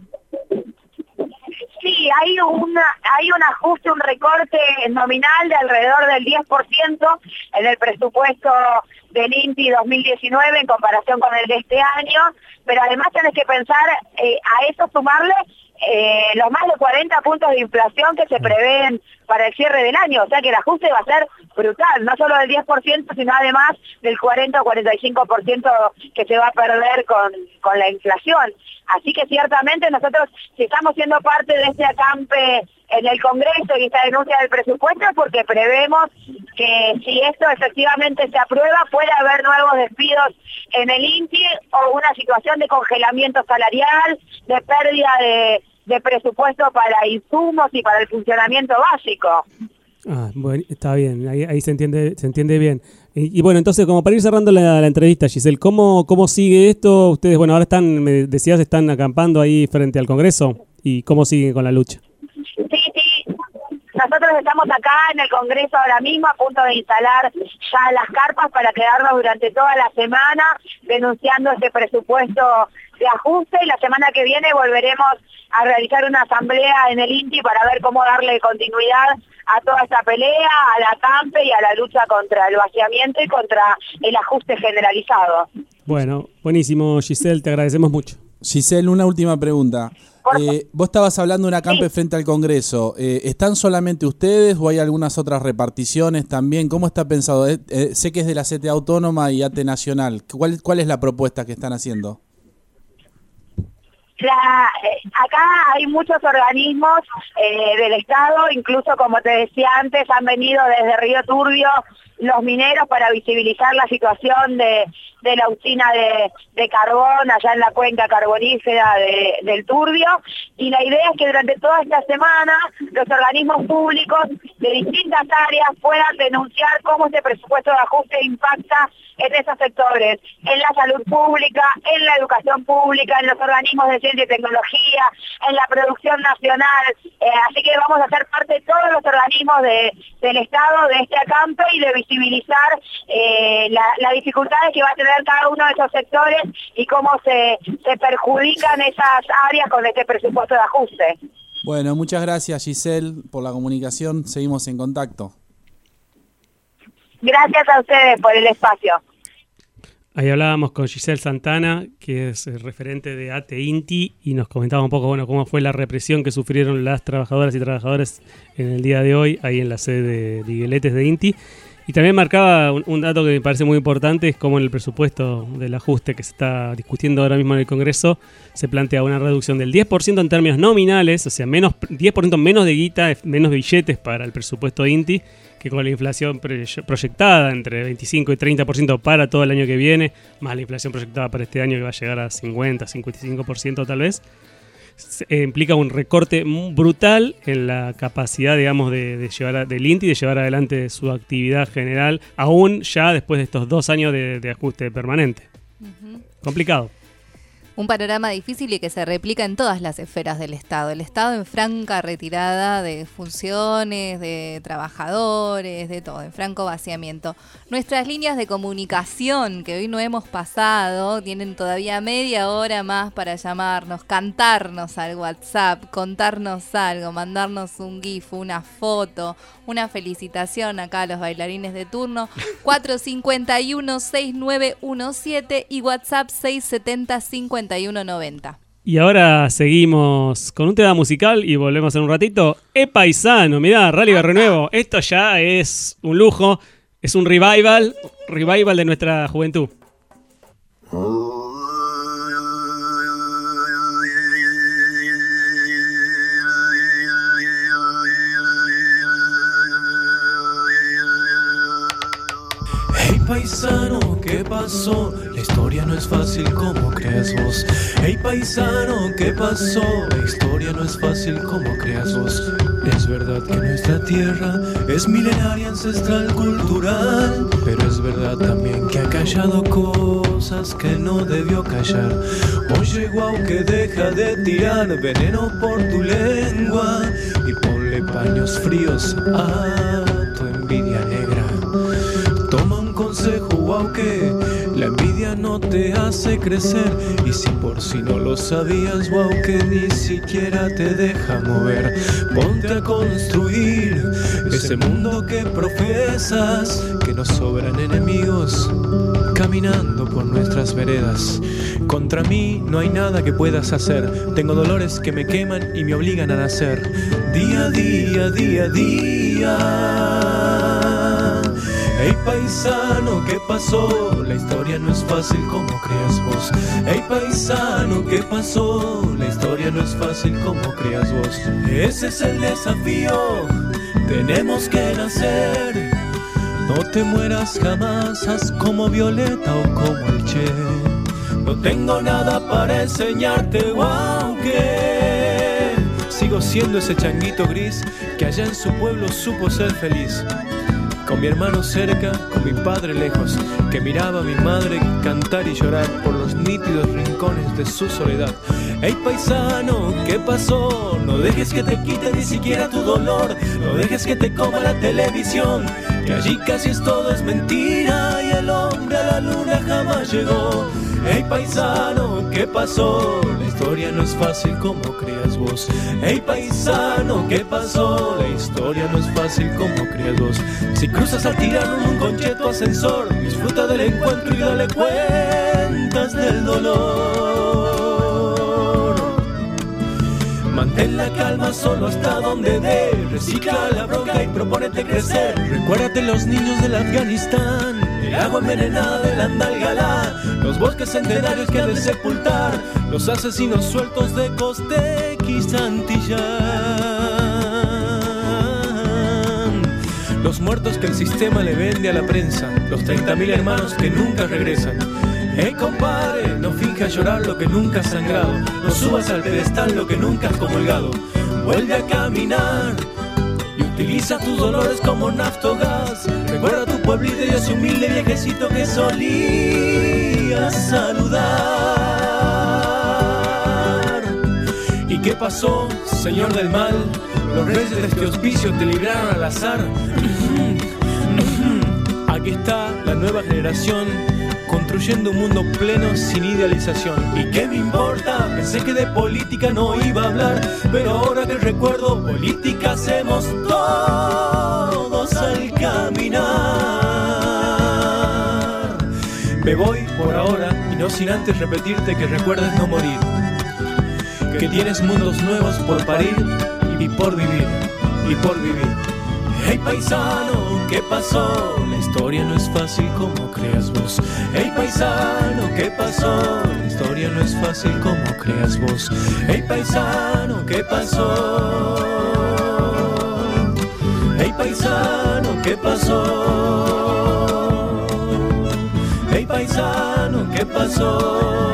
Sí, hay, una, hay un ajuste, un recorte nominal de alrededor del diez por ciento en el presupuesto del INTI dos mil diecinueve en comparación con el de este año, pero además tenés que pensar eh, a eso sumarle eh, los más de cuarenta puntos de inflación que se prevén para el cierre del año, o sea que el ajuste va a ser brutal, no solo del diez por ciento, sino además del cuarenta o cuarenta y cinco por ciento que se va a perder con, con la inflación. Así que ciertamente nosotros, si estamos siendo parte de este acampe en el Congreso y esta denuncia del presupuesto, porque prevemos que si esto efectivamente se aprueba, puede haber nuevos despidos en el INTI o una situación de congelamiento salarial, de pérdida de, de presupuesto para insumos y para el funcionamiento básico. Ah, bueno, está bien, ahí, ahí se entiende, se entiende bien. Y, y bueno, entonces, como para ir cerrando la, la entrevista, Giselle, ¿cómo, ¿cómo sigue esto? Ustedes, bueno, ahora están, me decías, están acampando ahí frente al Congreso, ¿y cómo siguen con la lucha? Sí, sí, nosotros estamos acá en el Congreso ahora mismo a punto de instalar ya las carpas para quedarnos durante toda la semana denunciando este presupuesto de ajuste, y la semana que viene volveremos a realizar una asamblea en el INTI para ver cómo darle continuidad a toda esta pelea, a la acampe y a la lucha contra el vaciamiento y contra el ajuste generalizado. Bueno, buenísimo, Giselle, te agradecemos mucho. Giselle, una última pregunta. Eh, vos estabas hablando de una acampe sí. frente al Congreso. Eh, ¿Están solamente ustedes o hay algunas otras reparticiones también? ¿Cómo está pensado? Eh, eh, sé que es de la C T A Autónoma y A T E Nacional. ¿Cuál, cuál es la propuesta que están haciendo? La, eh, acá hay muchos organismos eh, del Estado, incluso como te decía antes, han venido desde Río Turbio los mineros para visibilizar la situación de, de la usina de, de carbón allá en la cuenca carbonífera de, del Turbio, y la idea es que durante toda esta semana los organismos públicos de distintas áreas puedan denunciar cómo este presupuesto de ajuste impacta en esos sectores, en la salud pública, en la educación pública, en los organismos de ciencia y tecnología, en la producción nacional. Eh, así que vamos a ser parte de todos los organismos de, del Estado de este acampe y de visibilizar eh, las la dificultades que va a tener cada uno de esos sectores y cómo se, se perjudican esas áreas con este presupuesto de ajuste. Bueno, muchas gracias, Giselle, por la comunicación. Seguimos en contacto. Gracias a ustedes por el espacio. Ahí hablábamos con Giselle Santana, que es el referente de A T E INTI, y nos comentaba un poco, bueno, cómo fue la represión que sufrieron las trabajadoras y trabajadores en el día de hoy, ahí en la sede de Higueletes de INTI. Y también marcaba un, un dato que me parece muy importante, es cómo en el presupuesto del ajuste que se está discutiendo ahora mismo en el Congreso se plantea una reducción del diez por ciento en términos nominales, o sea, menos diez por ciento menos de guita, menos billetes para el presupuesto de INTI, que con la inflación proyectada entre veinticinco y treinta por ciento para todo el año que viene, más la inflación proyectada para este año que va a llegar a cincuenta, cincuenta y cinco por ciento tal vez, eh, implica un recorte brutal en la capacidad, digamos, de, de llevar a, del INTI de llevar adelante su actividad general, aún ya después de estos dos años de, de ajuste permanente. Uh-huh. Complicado. Un panorama difícil y que se replica en todas las esferas del Estado. El Estado en franca retirada de funciones, de trabajadores, de todo, en franco vaciamiento. Nuestras líneas de comunicación, que hoy no hemos pasado, tienen todavía media hora más para llamarnos, cantarnos al WhatsApp, contarnos algo, mandarnos un GIF, una foto, una felicitación acá a los bailarines de turno. cuatro cinco uno, seis nueve uno siete y WhatsApp seis siete cero, cinco uno nueve cero. Y ahora seguimos con un tema musical y volvemos en un ratito. ¡Eh, paisano! Mirá, Rally Barrio Esto ya es un lujo. Es un revival, revival de nuestra juventud. Hey paisano, ¿qué pasó? La historia no es fácil como creas vos. Hey paisano, ¿qué pasó? La historia no es fácil como creas vos. Es verdad que nuestra tierra es milenaria, ancestral, cultural, pero es verdad también que ha callado cosas que no debió callar. Oye, guau, que deja de tirar veneno por tu lengua y ponle paños fríos a tu envidia negra. Toma un consejo, guau, que la envidia no te hace crecer, y si por si no lo sabías, guau, que ni siquiera te deja mover. Ponte a construir ese mundo que profesas, que nos sobran enemigos caminando por nuestras veredas. Contra mí no hay nada que puedas hacer, tengo dolores que me queman y me obligan a nacer. Día a día, día a día. Ey paisano, ¿qué pasó? La historia no es fácil como creas vos. Ey paisano, ¿qué pasó? La historia no es fácil como creas vos. Ese es el desafío, tenemos que nacer. No te mueras jamás, haz como Violeta o como el Che. No tengo nada para enseñarte, guau, que sigo siendo ese changuito gris que allá en su pueblo supo ser feliz. Con mi hermano cerca, con mi padre lejos, que miraba a mi madre cantar y llorar por los nítidos rincones de su soledad. Ey paisano, ¿qué pasó? No dejes que te quite ni siquiera tu dolor, no dejes que te coma la televisión, que allí casi es todo es mentira y el hombre a la luna jamás llegó. Ey paisano, ¿qué pasó? La historia no es fácil como creas vos. Ey paisano, ¿qué pasó? La historia no es fácil como creas vos. Si cruzas al tirano en un concheto ascensor, disfruta del encuentro y dale cuentas del dolor. Mantén la calma solo hasta donde dé, recicla la bronca y propónete crecer. Recuérdate los niños del Afganistán, el agua envenenada del Andalgalá, los bosques centenarios que han de sepultar, los asesinos sueltos de Costequistantillán, los muertos que el sistema le vende a la prensa, los treinta mil hermanos que nunca regresan. Ey compadre, no finjas llorar lo que nunca has sangrado, no subas al pedestal lo que nunca has comulgado. Vuelve a caminar y utiliza tus dolores como naftogás. Recuerda tu pueblito y ese humilde viejecito que solía saludar. ¿Y qué pasó, señor del mal? Los reyes de este hospicio te libraron al azar. Aquí está la nueva generación, construyendo un mundo pleno sin idealización. ¿Y qué me importa? Pensé que de política no iba a hablar, pero ahora que recuerdo, política hacemos todos al caminar. Me voy por ahora y no sin antes repetirte que recuerdes no morir, que tienes mundos nuevos por parir y por vivir, y por vivir. Hey paisano, ¿qué pasó? La historia no es fácil como creas vos. Hey paisano, ¿qué pasó? La historia no es fácil como creas vos. Hey paisano, ¿qué pasó? Hey paisano, ¿qué pasó? Hey paisano, ¿qué pasó?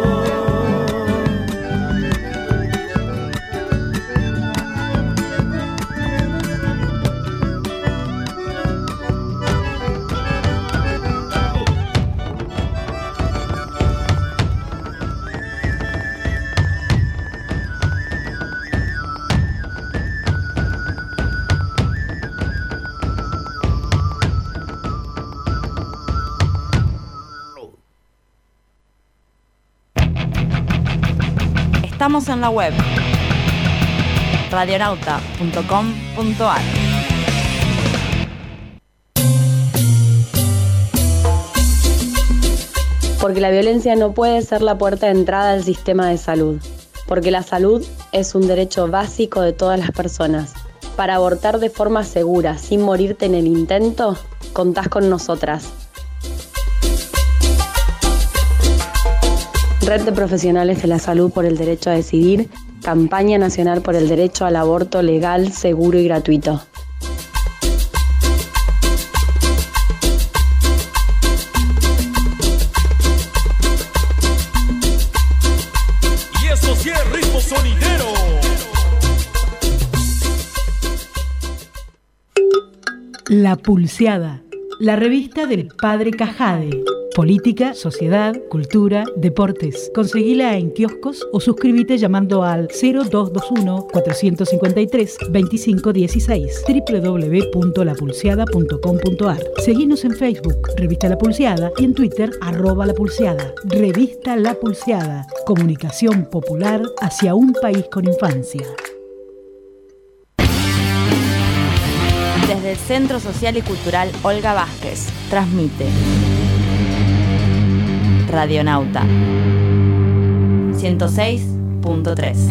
Estamos en la web radionauta punto com punto a r. Porque la violencia no puede ser la puerta de entrada al sistema de salud. Porque la salud es un derecho básico de todas las personas. Para abortar de forma segura, sin morirte en el intento, contás con nosotras. Red de Profesionales de la Salud por el Derecho a Decidir, Campaña Nacional por el Derecho al Aborto Legal, Seguro y Gratuito. Y eso sí es ritmo sonidero. La Pulseada, la revista del Padre Cajade. Política, sociedad, cultura, deportes. Conseguila en kioscos o suscríbete llamando al cero dos dos uno, cuatro cinco tres, dos cinco uno seis doble u doble u doble u punto la pulseada punto com punto a r. Seguinos en Facebook, Revista La Pulseada, y en Twitter, arroba La Pulseada. Revista La Pulseada, comunicación popular hacia un país con infancia. Desde el Centro Social y Cultural Olga Vázquez, transmite Radionauta ciento seis punto tres.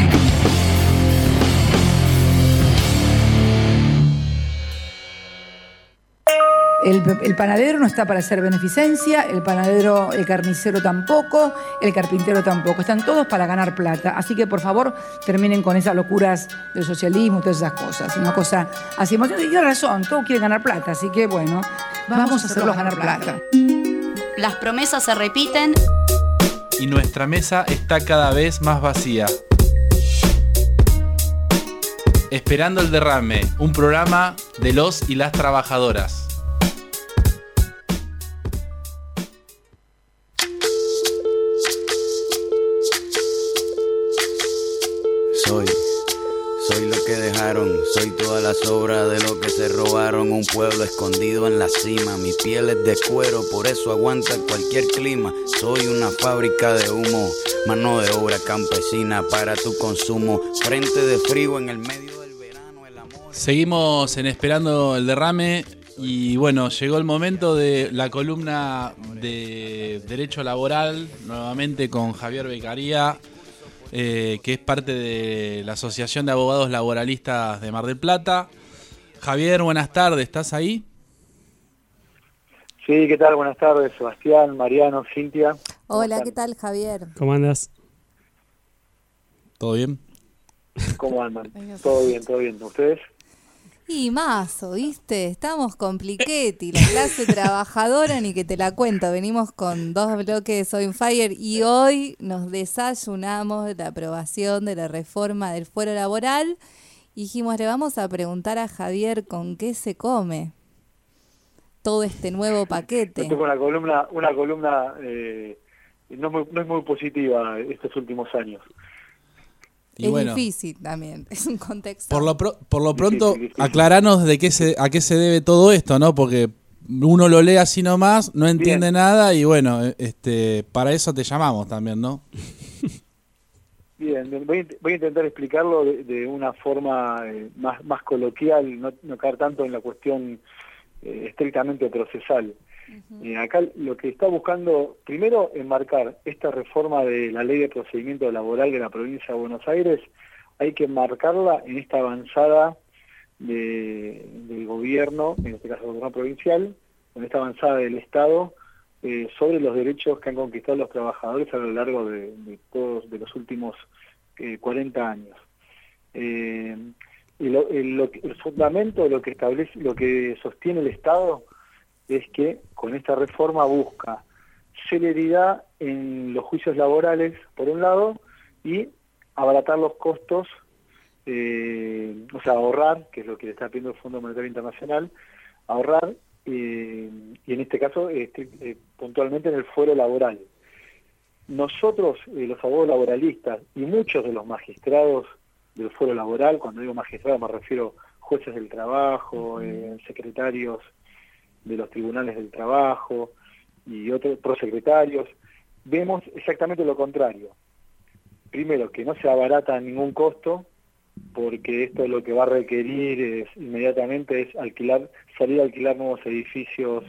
El, el panadero no está para hacer beneficencia, el panadero, el carnicero tampoco, el carpintero tampoco. Están todos para ganar plata. Así que, por favor, terminen con esas locuras del socialismo y todas esas cosas. Una cosa así. Y tiene razón, todos quieren ganar plata. Así que, bueno, vamos, vamos a hacerlos ganar plata. Las promesas se repiten. Y nuestra mesa está cada vez más vacía. Esperando el derrame, un programa de los y las trabajadoras. Soy, soy lo que dejaron, soy toda la sobra de lo que se robaron. Un pueblo escondido en la cima, mi piel es de cuero, por eso aguanta cualquier clima. Soy una fábrica de humo, mano de obra campesina para tu consumo. Frente de frío en el medio del verano, el amor... Seguimos en Esperando el Derrame y bueno, llegó el momento de la columna de Derecho Laboral, nuevamente con Javier Beccaria. Eh, que es parte de la Asociación de Abogados Laboralistas de Mar del Plata. Javier, buenas tardes, ¿estás ahí? Sí, ¿qué tal? Buenas tardes, Sebastián, Mariano, Cintia. Hola, ¿qué tal, Javier? ¿Cómo andas? ¿Todo bien? ¿Cómo andan? Todo bien, todo bien. ¿Ustedes? Y más, ¿oíste? Estamos compliquetti, la clase trabajadora, ni que te la cuento. Venimos con dos bloques on fire y hoy nos desayunamos de la aprobación de la reforma del fuero laboral. Y dijimos, le vamos a preguntar a Javier con qué se come todo este nuevo paquete. Tengo una columna, una columna eh, no, muy, no es muy positiva estos últimos años. Y es bueno, difícil también, es un contexto. Por lo, pro, por lo pronto, difícil, difícil. aclaranos de qué se, a qué se debe todo esto, ¿no? Porque uno lo lee así nomás, no entiende Bien. nada y bueno, este, para eso te llamamos también, ¿no? Bien, voy, voy a intentar explicarlo de, de una forma eh, más, más coloquial, no, no caer tanto en la cuestión eh, estrictamente procesal. Uh-huh. Eh, acá lo que está buscando, primero, enmarcar esta reforma de la Ley de Procedimiento Laboral de la Provincia de Buenos Aires, hay que enmarcarla en esta avanzada de, del gobierno, en este caso el gobierno provincial, en esta avanzada del Estado, eh, sobre los derechos que han conquistado los trabajadores a lo largo de, de todos de los últimos eh, cuarenta años. Eh, y lo, el, lo, el fundamento, lo que establece, lo que sostiene el Estado, es que con esta reforma busca celeridad en los juicios laborales, por un lado, y abaratar los costos, eh, o sea, ahorrar, que es lo que le está pidiendo el Fondo Monetario Internacional, ahorrar, eh, y en este caso, este, eh, puntualmente en el fuero laboral. Nosotros, eh, los abogados laboralistas, y muchos de los magistrados del fuero laboral, cuando digo magistrados me refiero a jueces del trabajo, eh, secretarios de los tribunales del trabajo y otros prosecretarios, vemos exactamente lo contrario. Primero, que no se abarata ningún costo, porque esto lo que va a requerir es, inmediatamente es alquilar, salir a alquilar nuevos edificios.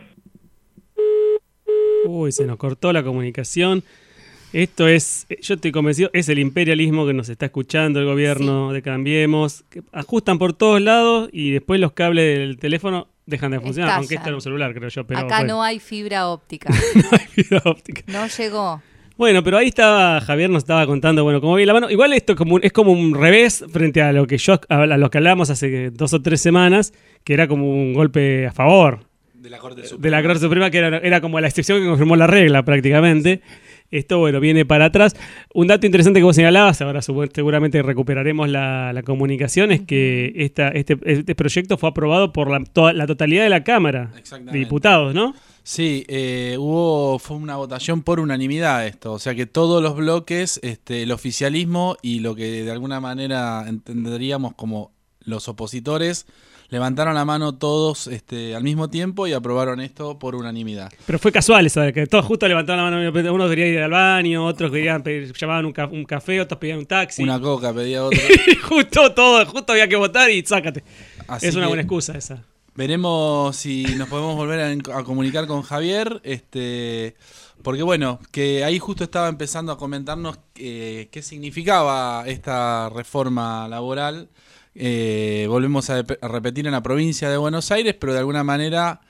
Uy, se nos cortó la comunicación. Esto es, yo estoy convencido, es el imperialismo que nos está escuchando el gobierno sí. de Cambiemos, que ajustan por todos lados y después los cables del teléfono dejan de funcionar, Estallan. Aunque esto era un celular, creo yo. Pero Acá bueno. no hay fibra óptica. No hay fibra óptica. No llegó. Bueno, pero ahí estaba, Javier nos estaba contando, bueno, cómo viene la mano. Igual esto como, es como un revés frente a lo que yo a lo que hablábamos hace dos o tres semanas, que era como un golpe a favor de la Corte Suprema, de la Corte Suprema que era, era como la excepción que confirmó la regla prácticamente. Esto, bueno, viene para atrás. Un dato interesante que vos señalabas, ahora seguramente recuperaremos la, la comunicación, es que esta, este, este proyecto fue aprobado por la, toda, la totalidad de la Cámara de Diputados, ¿no? Sí, eh, hubo fue una votación por unanimidad esto, o sea que todos los bloques, este, el oficialismo y lo que de alguna manera entenderíamos como los opositores, levantaron la mano todos este, al mismo tiempo y aprobaron esto por unanimidad. Pero fue casual eso, de que todos justo levantaron la mano, unos querían ir al baño, otros querían pedir, llamaban un, ca un café, otros pedían un taxi. Una coca pedía otro. justo todo, justo había que votar y sácate. Así es una que buena excusa esa. Veremos si nos podemos volver a, a comunicar con Javier, este, porque bueno, que ahí justo estaba empezando a comentarnos eh, qué significaba esta reforma laboral. Eh, volvemos a, a repetir en la provincia de Buenos Aires, pero de alguna manera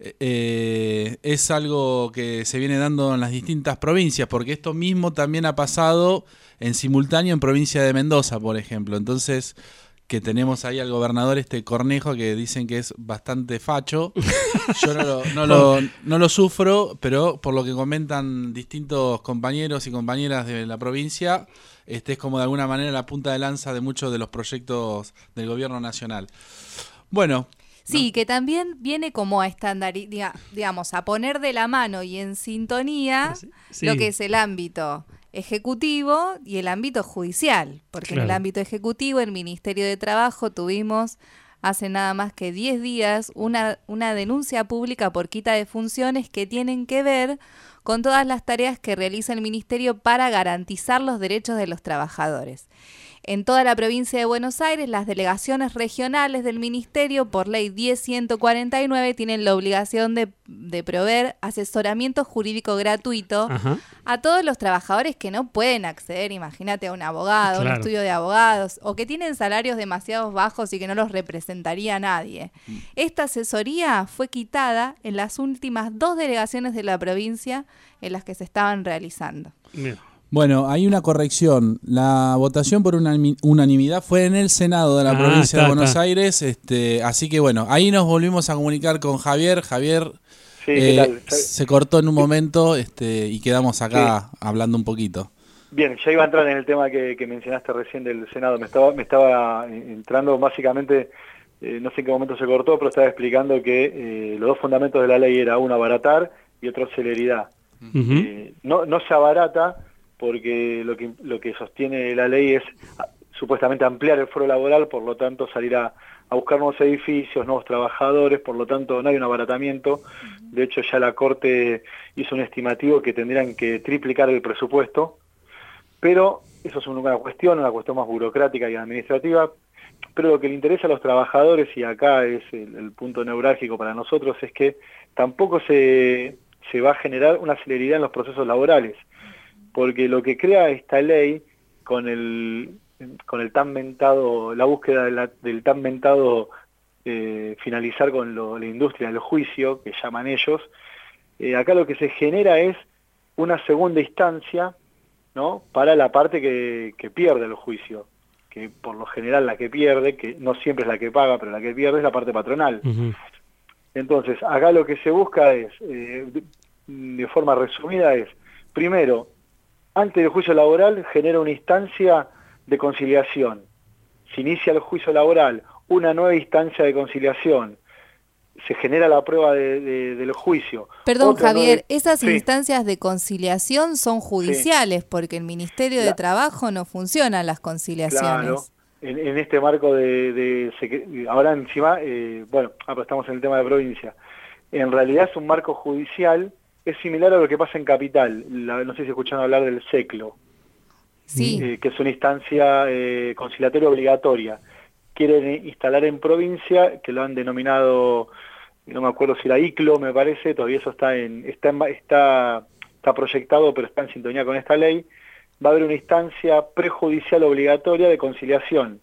eh, es algo que se viene dando en las distintas provincias, porque esto mismo también ha pasado en simultáneo en provincia de Mendoza, por ejemplo. Entonces, que tenemos ahí al gobernador este Cornejo que dicen que es bastante facho. Yo no lo, no lo, no lo sufro, pero por lo que comentan distintos compañeros y compañeras de la provincia, este es como de alguna manera la punta de lanza de muchos de los proyectos del gobierno nacional. Bueno. Sí, ¿no? Que también viene como a estandarizar, digamos, a poner de la mano y en sintonía sí. lo que es el ámbito ejecutivo y el ámbito judicial, porque claro. en el ámbito ejecutivo, el Ministerio de Trabajo, tuvimos hace nada más que diez días una, una denuncia pública por quita de funciones que tienen que ver con todas las tareas que realiza el Ministerio para garantizar los derechos de los trabajadores. En toda la provincia de Buenos Aires, las delegaciones regionales del Ministerio, por ley diez punto ciento cuarenta y nueve, tienen la obligación de, de proveer asesoramiento jurídico gratuito Ajá. a todos los trabajadores que no pueden acceder, imagínate, a un abogado, claro. un estudio de abogados, o que tienen salarios demasiado bajos y que no los representaría a nadie. Mm. Esta asesoría fue quitada en las últimas dos delegaciones de la provincia en las que se estaban realizando. Bien. Bueno, hay una corrección. La votación por unanimidad fue en el Senado de la ah, provincia está, de Buenos está. Aires, este, así que bueno, ahí nos volvimos a comunicar con Javier. Javier sí, eh, se cortó en un momento este, y quedamos acá sí. hablando un poquito. Bien, ya iba a entrar en el tema que, que mencionaste recién del Senado. Me estaba, me estaba entrando básicamente, eh, no sé en qué momento se cortó, pero estaba explicando que eh, los dos fundamentos de la ley era uno, abaratar y otro, celeridad. Uh-huh. eh, no, no se abarata porque lo que lo que sostiene la ley es a, supuestamente ampliar el foro laboral, por lo tanto salir a, a buscar nuevos edificios, nuevos trabajadores, por lo tanto no hay un abaratamiento. De hecho ya la Corte hizo un estimativo que tendrían que triplicar el presupuesto, pero eso es una cuestión, una cuestión más burocrática y administrativa, pero lo que le interesa a los trabajadores, y acá es el, el punto neurálgico para nosotros, es que tampoco se, se va a generar una celeridad en los procesos laborales. Porque lo que crea esta ley con el con el tan mentado, la búsqueda de la, del tan mentado eh, finalizar con lo, la industria del juicio, que llaman ellos, eh, acá lo que se genera es una segunda instancia, ¿no?, para la parte que, que pierde el juicio, que por lo general la que pierde, que no siempre es la que paga, pero la que pierde es la parte patronal. Uh-huh. Entonces, acá lo que se busca es, eh, de, de forma resumida, es, primero, antes del juicio laboral genera una instancia de conciliación. Se inicia el juicio laboral, una nueva instancia de conciliación. Se genera la prueba de, de, del juicio. Perdón, Otra Javier, nueva... esas sí. instancias de conciliación son judiciales, sí. porque el Ministerio la... de Trabajo no funcionan las conciliaciones. Claro, en, en este marco de... de ahora encima, eh, bueno, ah, pero estamos en el tema de provincia. En realidad es un marco judicial. Es similar a lo que pasa en Capital, la, no sé si escucharon hablar del SECLO, sí. eh, que es una instancia eh, conciliatoria obligatoria. Quieren instalar en provincia, que lo han denominado, no me acuerdo si era I C L O, me parece, todavía eso está en está, en, está, está proyectado, pero está en sintonía con esta ley. Va a haber una instancia prejudicial obligatoria de conciliación.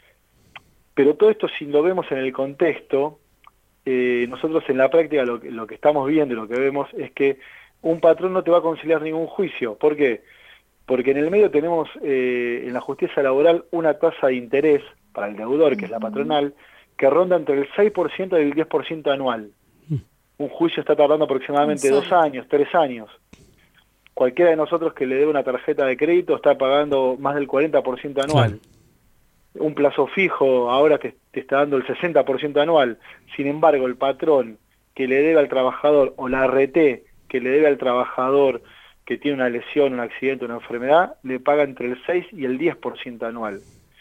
Pero todo esto, si lo vemos en el contexto, Eh, nosotros en la práctica lo que, lo que estamos viendo y lo que vemos es que un patrón no te va a conciliar ningún juicio. ¿Por qué? Porque en el medio tenemos eh, en la justicia laboral una tasa de interés para el deudor, que es la patronal, que ronda entre el seis por ciento y el diez por ciento anual. Un juicio está tardando aproximadamente dos años, tres años. cualquiera de nosotros que le dé una tarjeta de crédito está pagando más del cuarenta por ciento anual. Claro. Un plazo fijo ahora te, te está dando el sesenta por ciento anual. Sin embargo, el patrón que le debe al trabajador, o la R T que le debe al trabajador que tiene una lesión, un accidente, una enfermedad, le paga entre el seis y el diez por ciento anual.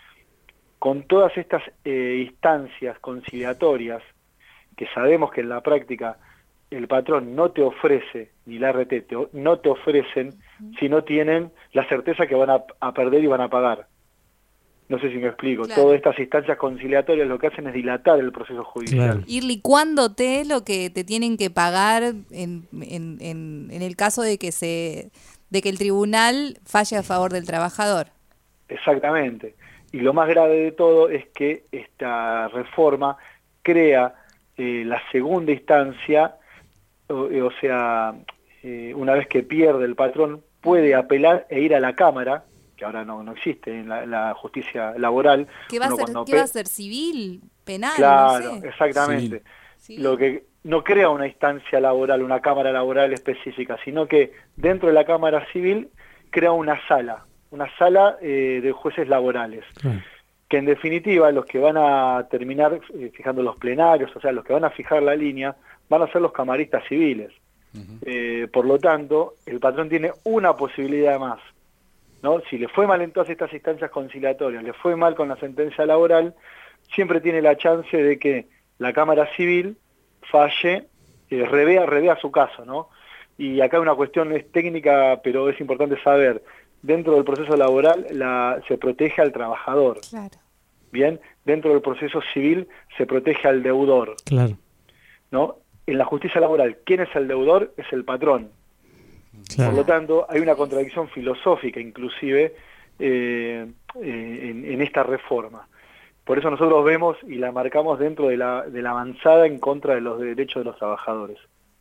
Con todas estas eh, instancias conciliatorias, que sabemos que en la práctica el patrón no te ofrece, ni la R T te, no te ofrecen, uh-huh. si no tienen la certeza que van a, a perder y van a pagar. No sé si me explico. Claro. Todas estas instancias conciliatorias lo que hacen es dilatar el proceso judicial. Claro. Ir licuándote lo que te tienen que pagar en, en, en, en el caso de que se de que el tribunal falle a favor del trabajador. Exactamente. Y lo más grave de todo es que esta reforma crea eh, la segunda instancia, o, o sea, eh, una vez que pierde el patrón, puede apelar e ir a la Cámara, que ahora no, no existe en la, la justicia laboral. ¿Qué va, a ser, ¿qué va a ser? ¿Civil? ¿Penal? Claro, no sé. Exactamente. Sí. Lo que no crea una instancia laboral, una Cámara laboral específica, sino que dentro de la Cámara Civil crea una sala, una sala eh, de jueces laborales, claro. que en definitiva los que van a terminar eh, fijando los plenarios, o sea, los que van a fijar la línea, van a ser los camaristas civiles. Uh-huh. Eh, por lo tanto, el patrón tiene una posibilidad más, ¿no? Si le fue mal en todas estas instancias conciliatorias, le fue mal con la sentencia laboral, siempre tiene la chance de que la Cámara Civil falle, eh, revea, revea su caso, ¿no? Y acá una cuestión es técnica, pero es importante saber, dentro del proceso laboral la, se protege al trabajador. Claro. Bien, dentro del proceso civil se protege al deudor. Claro. ¿No? En la justicia laboral, ¿quién es el deudor? Es el patrón. Claro. Por lo tanto, hay una contradicción filosófica inclusive eh, eh, en, en esta reforma. Por eso nosotros vemos y la marcamos dentro de la, de la avanzada en contra de los derechos de los trabajadores.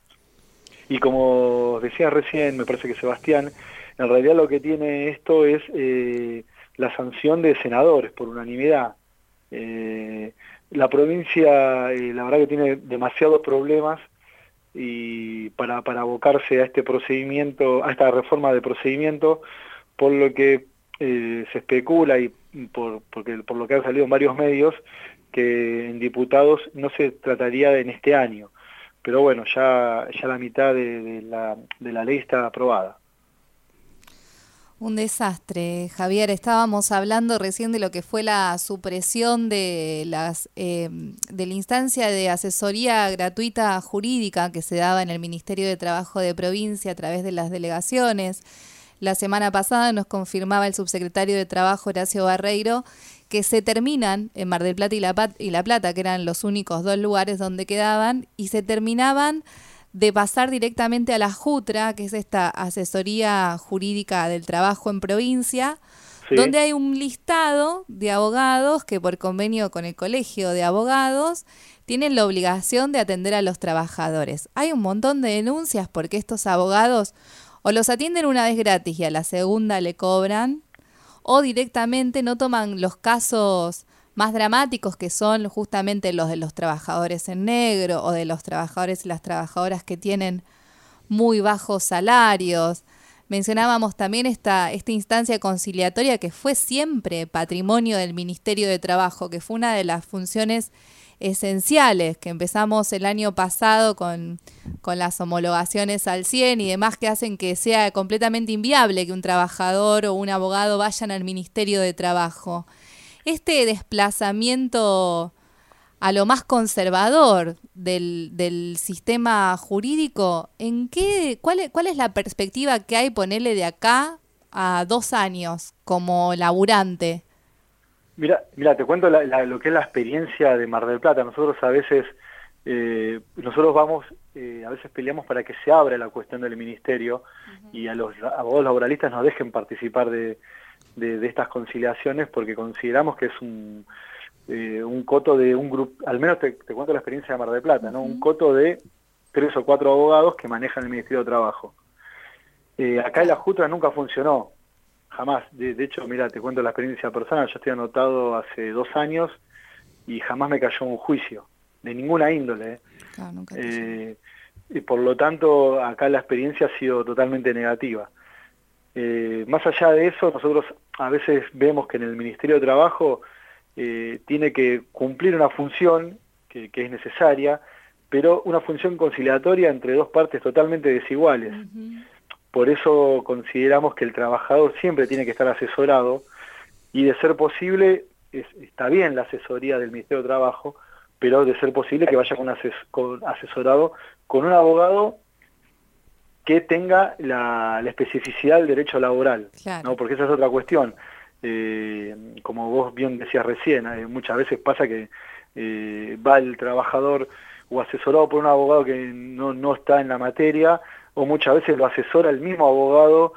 Y como decía recién, me parece que Sebastián, en realidad lo que tiene esto es eh, la sanción de senadores por unanimidad. Eh, la provincia, eh, la verdad que tiene demasiados problemas y para, para abocarse a este procedimiento, a esta reforma de procedimiento, por lo que eh, se especula y por, porque, por lo que han salido en varios medios, que en diputados no se trataría de en este año. Pero bueno, ya, ya la mitad de, de, la, de la ley está aprobada. Un desastre, Javier. Estábamos hablando recién de lo que fue la supresión de las eh, de la instancia de asesoría gratuita jurídica que se daba en el Ministerio de Trabajo de Provincia a través de las delegaciones. La semana pasada nos confirmaba el subsecretario de Trabajo, Horacio Barreiro, que se terminan en Mar del Plata y La, Pat- y La Plata, que eran los únicos dos lugares donde quedaban, y se terminaban de pasar directamente a la JUTRA, que es esta asesoría jurídica del trabajo en provincia, sí. donde hay un listado de abogados que por convenio con el Colegio de Abogados tienen la obligación de atender a los trabajadores. Hay un montón de denuncias porque estos abogados o los atienden una vez gratis y a la segunda le cobran, o directamente no toman los casos más dramáticos, que son justamente los de los trabajadores en negro o de los trabajadores y las trabajadoras que tienen muy bajos salarios. Mencionábamos también esta, esta instancia conciliatoria que fue siempre patrimonio del Ministerio de Trabajo, que fue una de las funciones esenciales, que empezamos el año pasado con, con las homologaciones al cien y demás, que hacen que sea completamente inviable que un trabajador o un abogado vayan al Ministerio de Trabajo. Este desplazamiento a lo más conservador del, del sistema jurídico, ¿en qué, cuál, es, ¿cuál es la perspectiva que hay, ponerle de acá a dos años como laburante? Mira, mira, te cuento la, la, lo que es la experiencia de Mar del Plata. Nosotros a veces, eh, nosotros vamos, eh, a veces peleamos para que se abra la cuestión del ministerio uh-huh. y a los abogados laboralistas nos dejen participar de, de, de estas conciliaciones, porque consideramos que es un, eh, un coto de un grupo, al menos te, te cuento la experiencia de Mar del Plata, ¿no? Uh-huh. Un coto de tres o cuatro abogados que manejan el Ministerio de Trabajo. Eh, acá en la JUTRA nunca funcionó. Jamás. De, de hecho, mira, te cuento la experiencia personal. Yo estoy anotado hace dos años y jamás me cayó un juicio, de ninguna índole. ¿eh? Claro, nunca eh, y por lo tanto, acá la experiencia ha sido totalmente negativa. Eh, más allá de eso, nosotros a veces vemos que en el Ministerio de Trabajo eh, tiene que cumplir una función que, que es necesaria, pero una función conciliatoria entre dos partes totalmente desiguales. Uh-huh. Por eso consideramos que el trabajador siempre tiene que estar asesorado, y de ser posible, es, está bien la asesoría del Ministerio de Trabajo, pero de ser posible que vaya con, ases con asesorado con un abogado que tenga la, la especificidad del derecho laboral, claro. ¿no? Porque esa es otra cuestión. Eh, como vos bien decías recién, eh, muchas veces pasa que eh, va el trabajador o asesorado por un abogado que no, no está en la materia, o muchas veces lo asesora el mismo abogado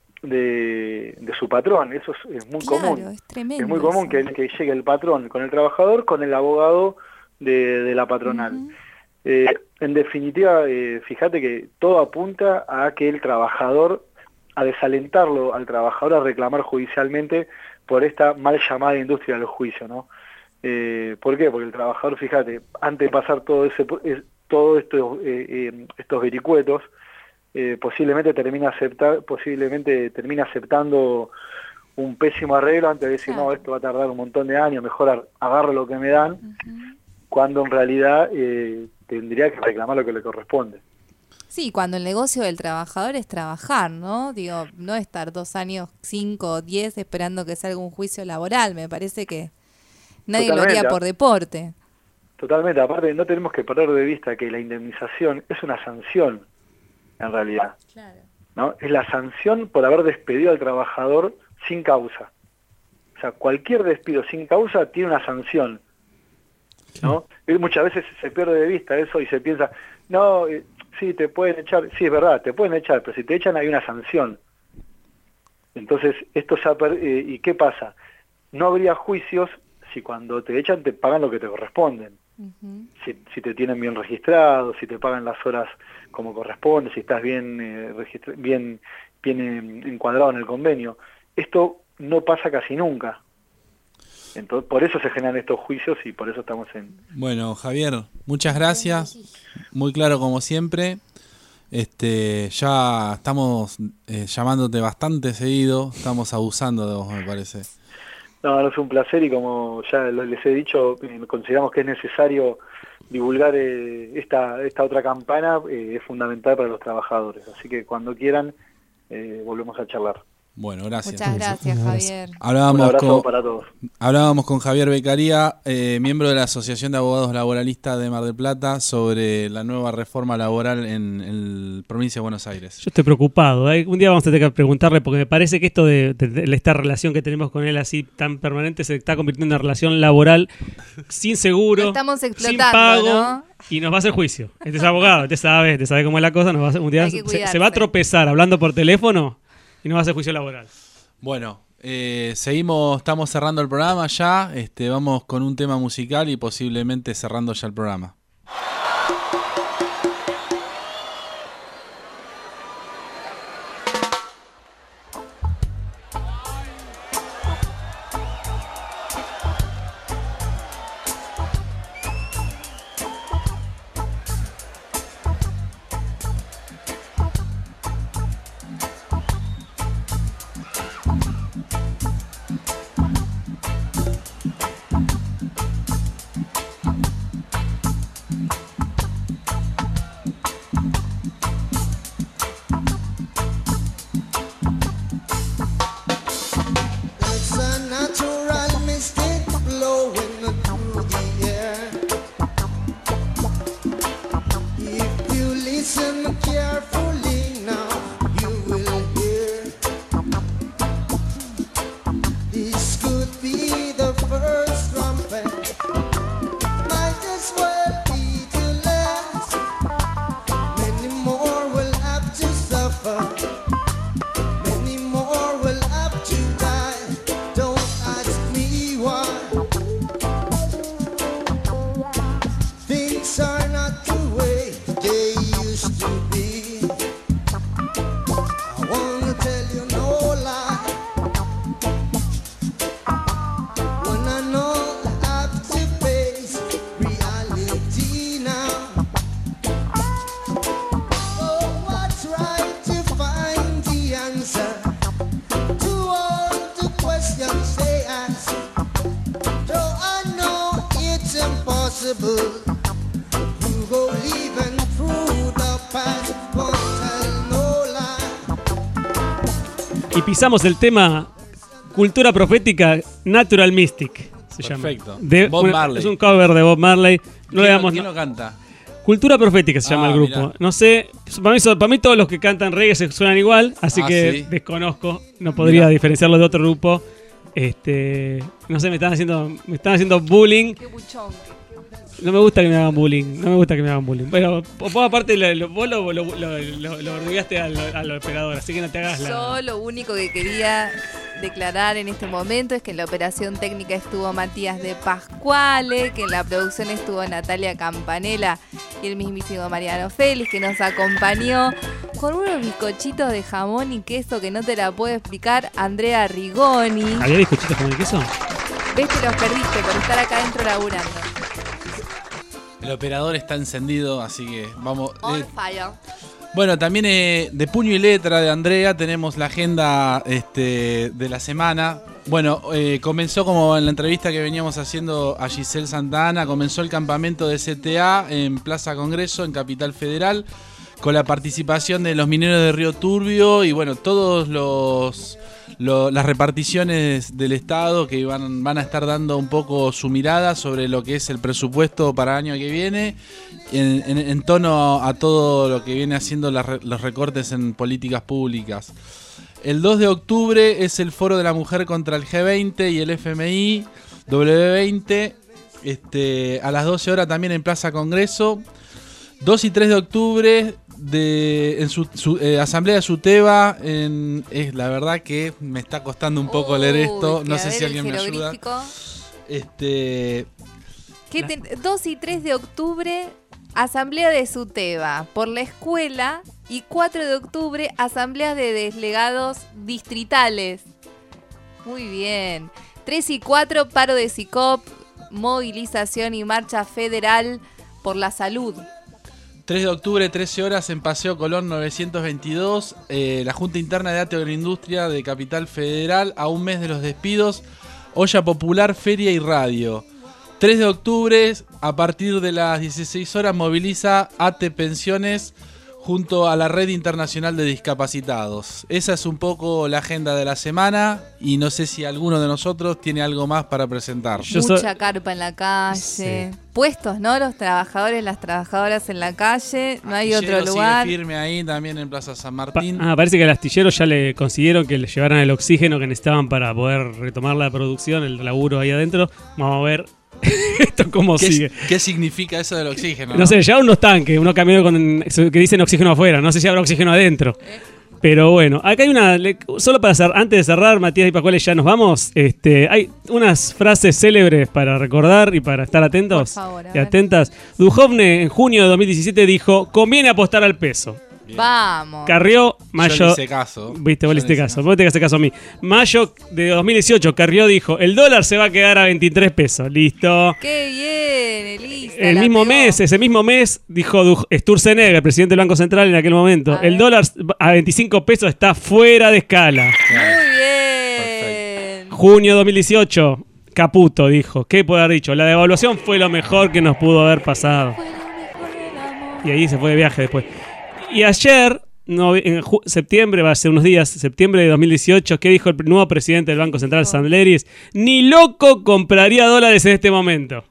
de, de su patrón. Eso es, es muy claro, común. Es tremendo. Es muy común que, que llegue el patrón con el trabajador, con el abogado de, de la patronal. Uh-huh. Eh, en definitiva, eh, fíjate que todo apunta a que el trabajador, a desalentarlo al trabajador a reclamar judicialmente por esta mal llamada industria del juicio, ¿no? Eh, ¿Por qué? Porque el trabajador, fíjate, antes de pasar todo ese todo esto, eh, eh, estos vericuetos, eh, posiblemente termina aceptar, posiblemente termina aceptando un pésimo arreglo antes de decir, claro. no, esto va a tardar un montón de años, mejor agarro lo que me dan, uh-huh. cuando en realidad eh, tendría que reclamar lo que le corresponde. Sí, cuando el negocio del trabajador es trabajar, ¿no? Digo, no estar dos años, cinco o diez esperando que salga un juicio laboral. Me parece que nadie Totalmente. Lo haría por deporte. Totalmente. Aparte, no tenemos que perder de vista que la indemnización es una sanción, en realidad. Claro. ¿No? Es la sanción por haber despedido al trabajador sin causa. O sea, cualquier despido sin causa tiene una sanción, ¿no? Y muchas veces se pierde de vista eso y se piensa, no, eh, sí, te pueden echar, sí, es verdad, te pueden echar, pero si te echan hay una sanción. Entonces, esto se ha per- eh, ¿y qué pasa? No habría juicios si cuando te echan te pagan lo que te corresponden. Uh-huh. Si, si te tienen bien registrado, si te pagan las horas como corresponde, si estás bien, eh, registra- bien, bien eh, encuadrado en el convenio. Esto no pasa casi nunca. Entonces, por eso se generan estos juicios y por eso estamos en... Bueno, Javier, muchas gracias. Muy claro como siempre. Este, ya estamos eh, llamándote bastante seguido. Estamos abusando de vos, me parece. No, no, es un placer y como ya les he dicho, eh, consideramos que es necesario divulgar eh, esta, esta otra campana. Eh, es fundamental para los trabajadores. Así que cuando quieran, eh, volvemos a charlar. Bueno, gracias. Muchas gracias, Javier. Hablábamos Un abrazo con, para todos. Hablábamos con Javier Beccaría, eh, miembro de la Asociación de Abogados Laboralistas de Mar del Plata, sobre la nueva reforma laboral en, en la provincia de Buenos Aires. Yo estoy preocupado. ¿eh? Un día vamos a tener que preguntarle, porque me parece que esto de, de, de esta relación que tenemos con él así tan permanente se está convirtiendo en una relación laboral sin seguro, Lo estamos explotando, sin pago, ¿no? Y nos va a hacer juicio. Este es abogado, este sabe, este sabe cómo es la cosa, nos va a hacer, un día se, se va a tropezar hablando por teléfono y nos va a hacer juicio laboral. Bueno, eh, seguimos, estamos cerrando el programa ya, este, vamos con un tema musical y posiblemente cerrando ya el programa. y pisamos el tema Cultura Profética Natural Mystic. Se Perfecto. llama. De, Bob una, Marley. Es un cover de Bob Marley. No ¿Quién, le damos, ¿quién no, lo canta? Cultura Profética se llama Ah, el grupo. mirá. No sé, para mí, so- para mí todos los que cantan reggae se suenan igual, así Ah, que sí. desconozco. No podría Mirá. diferenciarlo de otro grupo. Este, no sé, me están haciendo, me están haciendo bullying. Qué buchón. No me gusta que me hagan bullying. No me gusta que me hagan bullying. Bueno, vos aparte lo, lo- vos lo, lo, lo, lo, lo ordenaste al, al operador, así que no te hagas la. Yo lo único que quería declarar en este momento es que en la operación técnica estuvo Matías de Pascuale, que en la producción estuvo Natalia Campanella y el mismísimo Mariano Félix, que nos acompañó con unos bizcochitos de jamón y queso que no te la puedo explicar, Andrea Rigoni. ¿Había bizcochitos con el queso? Ves que los perdiste por estar acá adentro laburando. El operador está encendido, así que vamos. On eh, fire. Bueno, también eh, de puño y letra de Andrea tenemos la agenda este, de la semana. Bueno, eh, comenzó como en la entrevista que veníamos haciendo a Giselle Santana, comenzó el campamento de C T A en Plaza Congreso, en Capital Federal, con la participación de los mineros de Río Turbio y bueno, todos los... Lo, las reparticiones del Estado que van, van a estar dando un poco su mirada sobre lo que es el presupuesto para el año que viene en, en, en tono a todo lo que viene haciendo las, los recortes en políticas públicas. El dos de octubre es el Foro de la Mujer contra el G veinte y el F M I W veinte, este, a las doce horas también en Plaza Congreso. dos y tres de octubre de, en su, su eh, Asamblea de Suteba. En, es la verdad que me está costando un poco leer esto. Uy, No que sé a si ver alguien el me ayuda. jeroglífico. Este, ¿Qué te- dos y tres de octubre, Asamblea de Suteba por la escuela. Y cuatro de octubre, Asamblea de Delegados Distritales. Muy bien. tres y cuatro, paro de SICOP, movilización y marcha federal por la salud. tres de octubre, trece horas en Paseo Colón novecientos veintidós. Eh, la Junta Interna de Agroindustria de Capital Federal, a un mes de los despidos. Olla Popular, Feria y Radio. tres de octubre, a partir de las dieciséis horas, moviliza A T E Pensiones junto a la Red Internacional de Discapacitados. Esa es un poco la agenda de la semana y no sé si alguno de nosotros tiene algo más para presentar. Mucha carpa en la calle. Sí. Puestos, ¿no? Los trabajadores, las trabajadoras en la calle. No hay Astillero otro lugar. sigue firme ahí también en Plaza San Pa- Martín. ah, parece que al astillero ya le consiguieron que le llevaran el oxígeno que necesitaban para poder retomar la producción, el laburo ahí adentro. Vamos a ver esto cómo ¿Qué, sigue. ¿Qué significa eso del oxígeno? No sé, llevaron unos tanques, unos camiones con, que dicen oxígeno afuera. No sé si habrá oxígeno adentro. Pero bueno, acá hay una. le- Solo para cerrar, antes de cerrar, Matías y Pascuales, ya nos vamos. Este, hay unas frases célebres para recordar y para estar atentos Por favor, a y ver. atentas. Duhovne en junio de dos mil diecisiete dijo: conviene apostar al peso. Vamos. Carrió, mayo. Yo le hice caso. Viste, vos le Yo hiciste le hice caso. Vos te hace caso a mí. Mayo de dos mil dieciocho, Carrió dijo: el dólar se va a quedar a veintitrés pesos. Listo. Qué bien, Elisa. El la mismo pegó. mes, ese mismo mes, dijo Du- Sturzenegger, el presidente del Banco Central en aquel momento: el dólar a veinticinco pesos está fuera de escala. Muy bien. Junio dos mil dieciocho, Caputo dijo: ¿qué puede haber dicho? La devaluación fue lo mejor que nos pudo haber pasado. Y ahí se fue de viaje después. Y ayer, no, en ju- septiembre, va a ser unos días, septiembre de dos mil dieciocho, ¿qué dijo el nuevo presidente del Banco Central, Sandleris? Ni loco compraría dólares en este momento.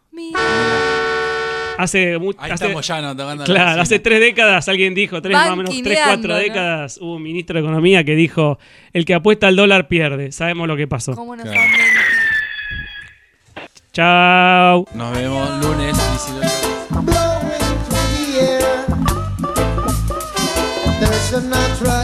Hace, mu- Ahí hace- estamos ya, ¿no? Tocando la Claro, bocina. hace tres décadas alguien dijo, tres más o menos, tres, Banquineando, cuatro ¿no? décadas, hubo un ministro de Economía que dijo: el que apuesta al dólar pierde. Sabemos lo que pasó. ¿Cómo nos Claro. han mentido? Chao. Nos vemos lunes dieciocho. There's a natural